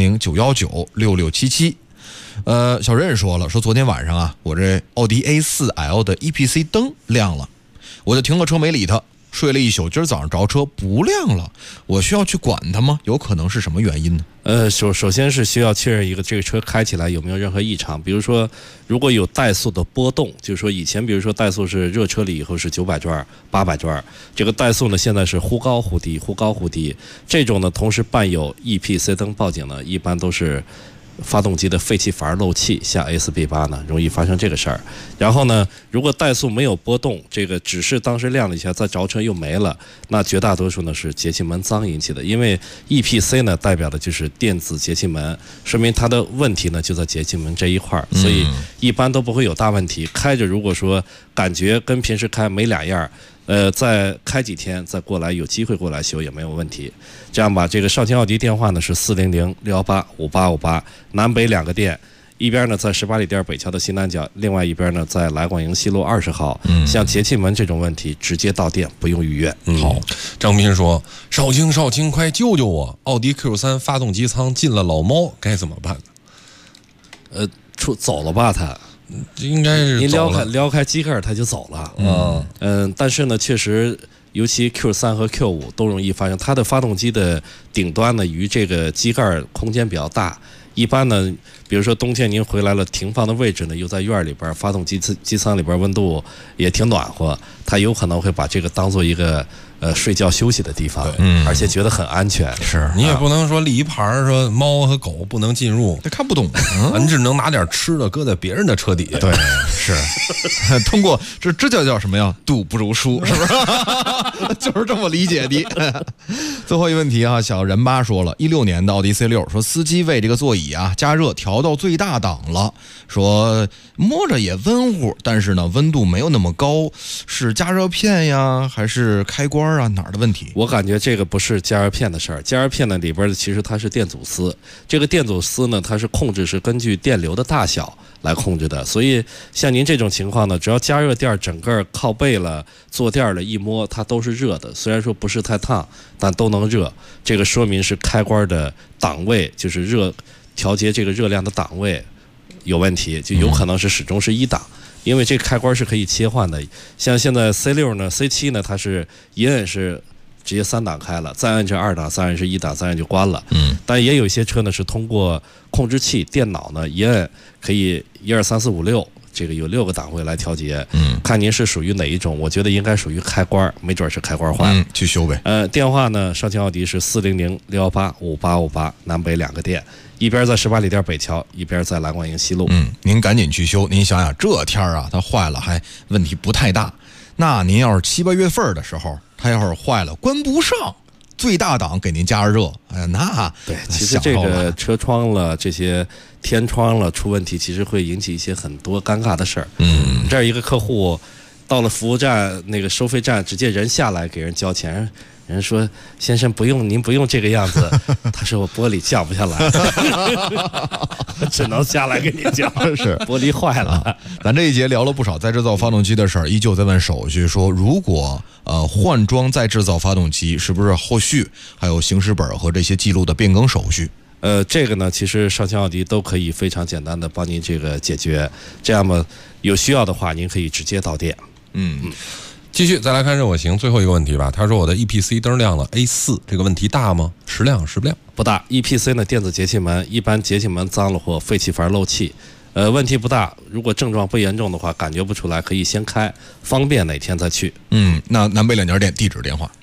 ，400-919-6677。小任说了，说昨天晚上啊，我这奥迪 A4L 的 EPC 灯亮了，我就停了车没理它，睡了一宿，今儿早上着车不亮了，我需要去管它吗？有可能是什么原因呢？ 首先是需要确认一个这个车开起来有没有任何异常，比如说如果有怠速的波动，就是说以前比如说怠速是热车里以后是900转、800转，这个怠速呢现在是忽高忽低，忽高忽低，这种呢同时伴有 EPC 灯报警呢，一般都是发动机的废气阀漏气，像 SB8 呢容易发生这个事儿。然后呢，如果怠速没有波动，这个只是当时亮了一下，再着车又没了，那绝大多数呢是节气门脏引起的。因为 EPC 呢代表的就是电子节气门，说明它的问题呢就在节气门这一块，所以一般都不会有大问题。开着如果说感觉跟平时开没两样，再开几天再过来，有机会过来修也没有问题。这样吧，这个少卿奥迪电话呢是400-618-5858，南北2个店，一边呢在18里店北桥的西南角，另外一边呢在来广营西路20号。像节气门这种问题，直接到店，不用预约。 好，张斌说：“少卿，快救救我！奥迪 Q3 发动机舱进了老猫，该怎么办呢？” 走了吧他。 应该是你撩开机盖它就走了。但是呢，确实，尤其 Q3 和 Q5 都容易发生，它的发动机的顶端呢与这个机盖空间比较大。一般呢，比如说冬天您回来了，停放的位置呢又在院里边，发动机舱里边温度也挺暖和，它有可能会把这个当做一个睡觉休息的地方，而且觉得很安全。 是你也不能说立一牌说猫和狗不能进入， 他看不懂， 你只能拿点吃的搁在别人的车底下。 对，是通过这叫什么呀？赌不如输，是不是？就是这么理解的。最后一个问题啊，小人八说了，16年的奥迪 C6，说司机为这个座椅啊加热调到最大档了，说摸着也温乎，但是呢温度没有那么高，是加热片呀还是开关啊哪儿的问题？ 我感觉这个不是加热片的事儿，加热片呢里边其实它是电阻丝，这个电阻丝呢它是控制是根据电流的大小来控制的，所以像您这种情况呢，只要加热垫整个靠背了坐垫了一摸，它都是热的，虽然说不是太烫，但都能热，这个说明是开关的档位，就是调节这个热量的档位有问题，就有可能是始终是1档。因为这个开关是可以切换的，像现在 C6 呢 C7 呢它是一摁是直接3档开了，再按是2档，再按是1档，再按就关了。但也有一些车呢是通过控制器电脑呢一摁可以1、2、3、4、5、6，这个有6个档位来调节。看您是属于哪一种，我觉得应该属于开关，没准是开关坏了， 去修呗。 电话呢，少卿奥迪是400-618-5858，南北2个店。一边在18里店北桥，一边在蓝广营西路。 您赶紧去修。您想想这天啊，它坏了还问题不太大。那您要是7、8月份的时候，它要是坏了关不上，最大档给您加热，哎呀，那对，其实这个车窗了这些天窗了出问题，其实会引起一些很多尴尬的事儿。这儿一个客户到了服务站那个收费站，直接人下来给人交钱。人说先生不用，您不用这个样子。他说我玻璃降不下来，只能下来给你降。 是玻璃坏了。 咱这一节聊了不少再制造发动机的事儿，依旧在问手续，说如果换装再制造发动机，是不是后续还有行驶本和这些记录的变更手续？ 这个呢，其实少卿奥迪都可以非常简单的帮您这个解决。这样吧，有需要的话，您可以直接到店。 继续再来看热我行最后一个问题吧。他说我的 EPC 灯亮了 A4， 这个问题大吗？时亮不亮？ 不大。EPC 呢电子节气门，一般节气门脏了或废气阀漏气，问题不大。如果症状不严重的话，感觉不出来，可以先开，方便哪天再去。 那南北2家店地址电话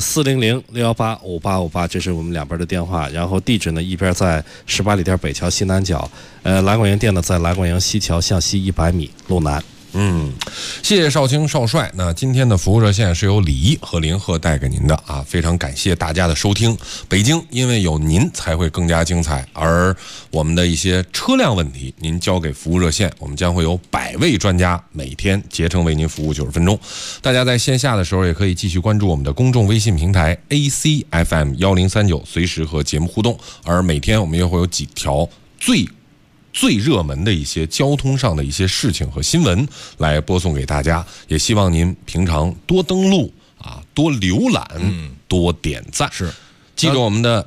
400-618-5858，这是我们2边的电话。然后地址呢，一边在18里店北桥西南角，蓝广营店呢在蓝广营西桥向西100米路南。 谢谢少卿少帅。那今天的服务热线是由李一和林鹤带给您的啊，非常感谢大家的收听。北京因为有您才会更加精彩，而我们的一些车辆问题，您交给服务热线，我们将会有100位专家每天竭诚为您服务90分钟。大家在线下的时候也可以继续关注我们的公众微信平台 ACFM1039，随时和节目互动。而每天我们也会有几条最热门的一些交通上的一些事情和新闻来播送给大家，也希望您平常多登录啊，多浏览，多点赞。是，记住我们的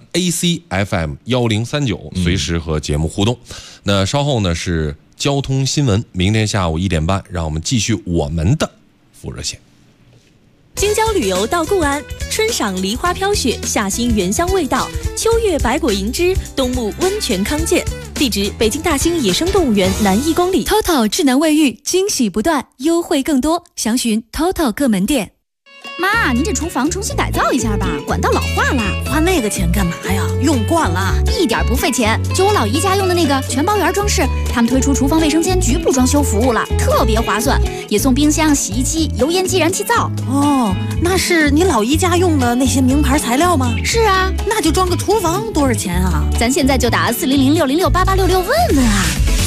ACFM1039，随时和节目互动。那稍后呢是交通新闻，明天下午1点半，让我们继续我们的服务热线。 京郊旅游到固安，春赏梨花飘雪，夏欣原香味道，秋月百果迎之，冬沐温泉康健。地址：北京大兴野生动物园南1公里。 TOTO 智能卫浴，惊喜不断，优惠更多，详询 TOTO 各门店。 妈，您这厨房重新改造一下吧，管道老化了。 花那个钱干嘛呀？用惯了， 一点不费钱。就我老姨家用的那个全包圆装饰，他们推出厨房卫生间局部装修服务了，特别划算，也送冰箱、洗衣机、油烟机、燃气灶。 哦，那是你老姨家用的那些名牌材料吗？ 是啊， 那就装个厨房多少钱啊？ 咱现在就打400-606-8866问问啊。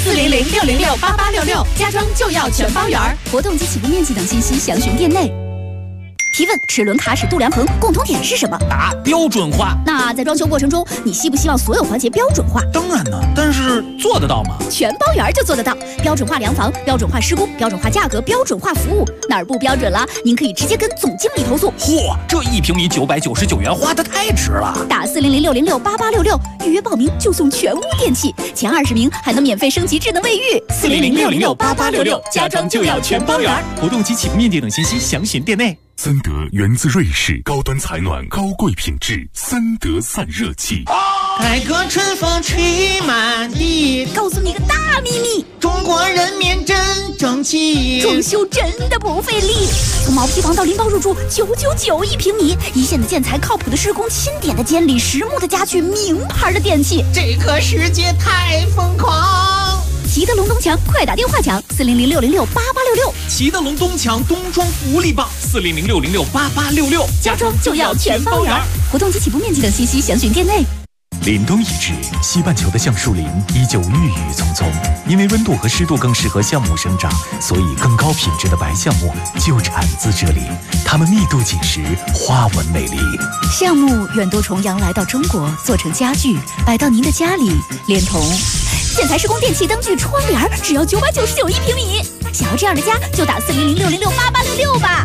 400-606-8866，家装就要全包圆。 活动及起步面积等信息详询店内。提问：齿轮、卡尺、度量衡共同点是什么？ 答：标准化。 那在装修过程中，你希不希望所有环节标准化？ 当然呢，但是做得到吗？ 全包圆就做得到，标准化量房、标准化施工、标准化价格、标准化服务，哪儿不标准了，您可以直接跟总经理投诉。 嚯，这1平米999元花得太值了！ 打400-606-8866，预约报名就送全屋电器，前20名还能免费升级智能卫浴。 400-606-8866，家装就要全包圆。活动及起步面积等信息详询店内。 森德源自瑞士，高端采暖，高贵品质，森德散热器。 改革春风吹满地， 告诉你个大秘密， 中国人民真争气， 装修真的不费力。从毛坯房到拎包入住，9991平米，一线的建材，靠谱的施工，钦点的监理，实木的家具，名牌的电器， 这个世界太疯狂。 齐德龙东墙，快打电话抢400-606-8866。 齐德龙东墙冬装福利棒，400-606-8866， 家装就要全包圆。活动及起步面积等信息详询店内。 凛冬已至，西半球的橡树林依旧郁郁葱葱。因为温度和湿度更适合橡木生长，所以更高品质的白橡木就产自这里。它们密度紧实，花纹美丽。 橡木远渡重洋来到中国，做成家具，摆到您的家里，连同建材施工、电器、灯具、窗帘，只要9991平米。想要这样的家，就打400-606-8866吧。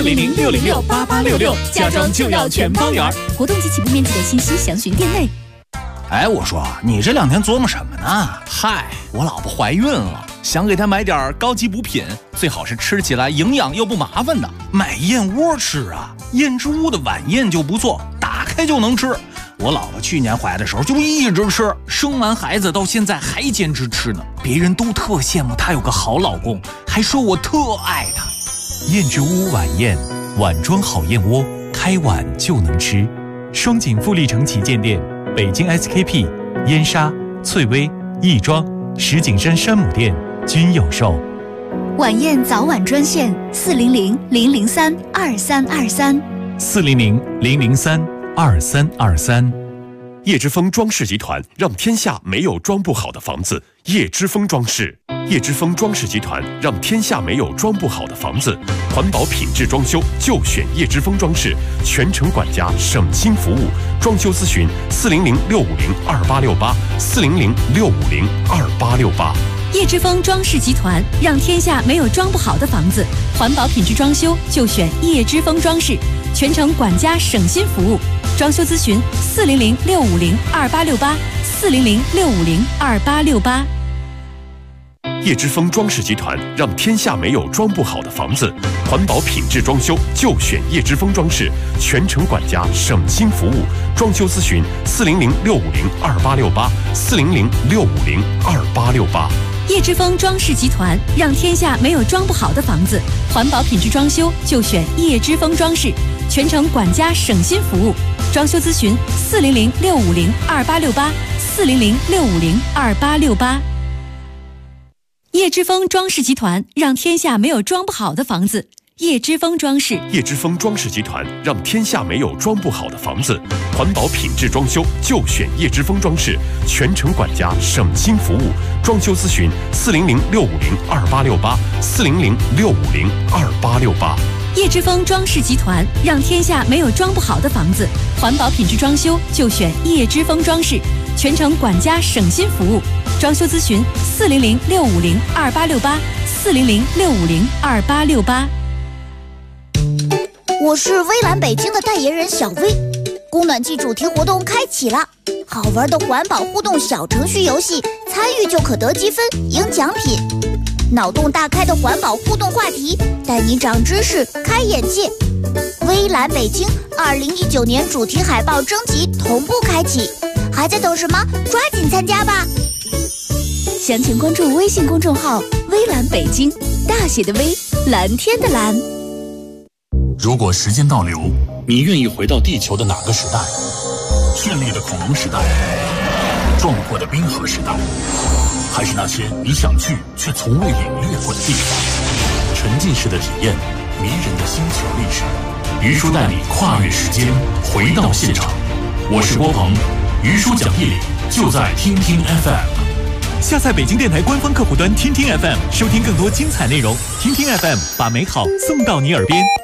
400-606-8866，家装就要全包圆。 活动及起步面积的信息详询店内。 哎，我说你这2天琢磨什么呢？嗨，我老婆怀孕了，想给她买点高级补品，最好是吃起来营养又不麻烦的。买燕窝吃啊，燕之屋的晚宴就不错，打开就能吃。我老婆去年怀的时候就一直吃，生完孩子到现在还坚持吃呢。别人都特羡慕她有个好老公，还说我特爱她。 燕之屋晚宴，碗装好燕窝，开碗就能吃。双井富力城旗舰店、北京 SKP、燕莎、翠微、亦庄、石景山山姆店均有售。 晚宴早晚专线400-003-2323。 400-003-2323。 叶之峰装饰集团让天下没有装不好的房子。叶之峰装饰，叶之峰装饰集团让天下没有装不好的房子。环保品质装修就选叶之峰装饰，全程管家，省心服务。装修咨询400-650-2868 400-650-2868。 叶之峰装饰集团让天下没有装不好的房子，环保品质装修就选叶之峰装饰，全程管家省心服务。装修咨询400-650-2868 400-650-2868。 叶之峰装饰集团让天下没有装不好的房子，环保品质装修就选叶之峰装饰，全程管家，省心服务。装修咨询400-650-2868 400-650-2868。 叶之峰装饰集团让天下没有装不好的房子，环保品质装修就选叶之峰装饰，全程管家省心服务。装修咨询400-650-2868 400-650-2868。 叶之峰装饰集团让天下没有装不好的房子。叶之峰装饰， 叶之峰装饰集团让天下没有装不好的房子。环保品质装修就选叶之峰装饰，全程管家，省心服务。装修咨询400-650-2868，400-650-2868。 叶之峰装饰集团让天下没有装不好的房子。环保品质装修就选叶之峰装饰，全程管家，省心服务。装修咨询400-650-2868，400-650-2868。 我是微蓝北京的代言人小薇，供暖季主题活动开启了，好玩的环保互动小程序游戏，参与就可得积分赢奖品。脑洞大开的环保互动话题，带你长知识开眼界。微蓝北京2019年主题海报征集同步开启，还在等什么？抓紧参加吧！详情关注微信公众号微蓝北京，大写的微，蓝天的蓝。 如果时间倒流，你愿意回到地球的哪个时代？绚丽的恐龙时代，壮阔的冰河时代，还是那些你想去却从未领略过的地方？沉浸式的体验，迷人的星球历史。于叔带你跨越时间，回到现场。我是郭鹏，于叔讲义就在听听 FM。 下载北京电台官方客户端听听 FM， 收听更多精彩内容。听听 FM， 把美好送到你耳边。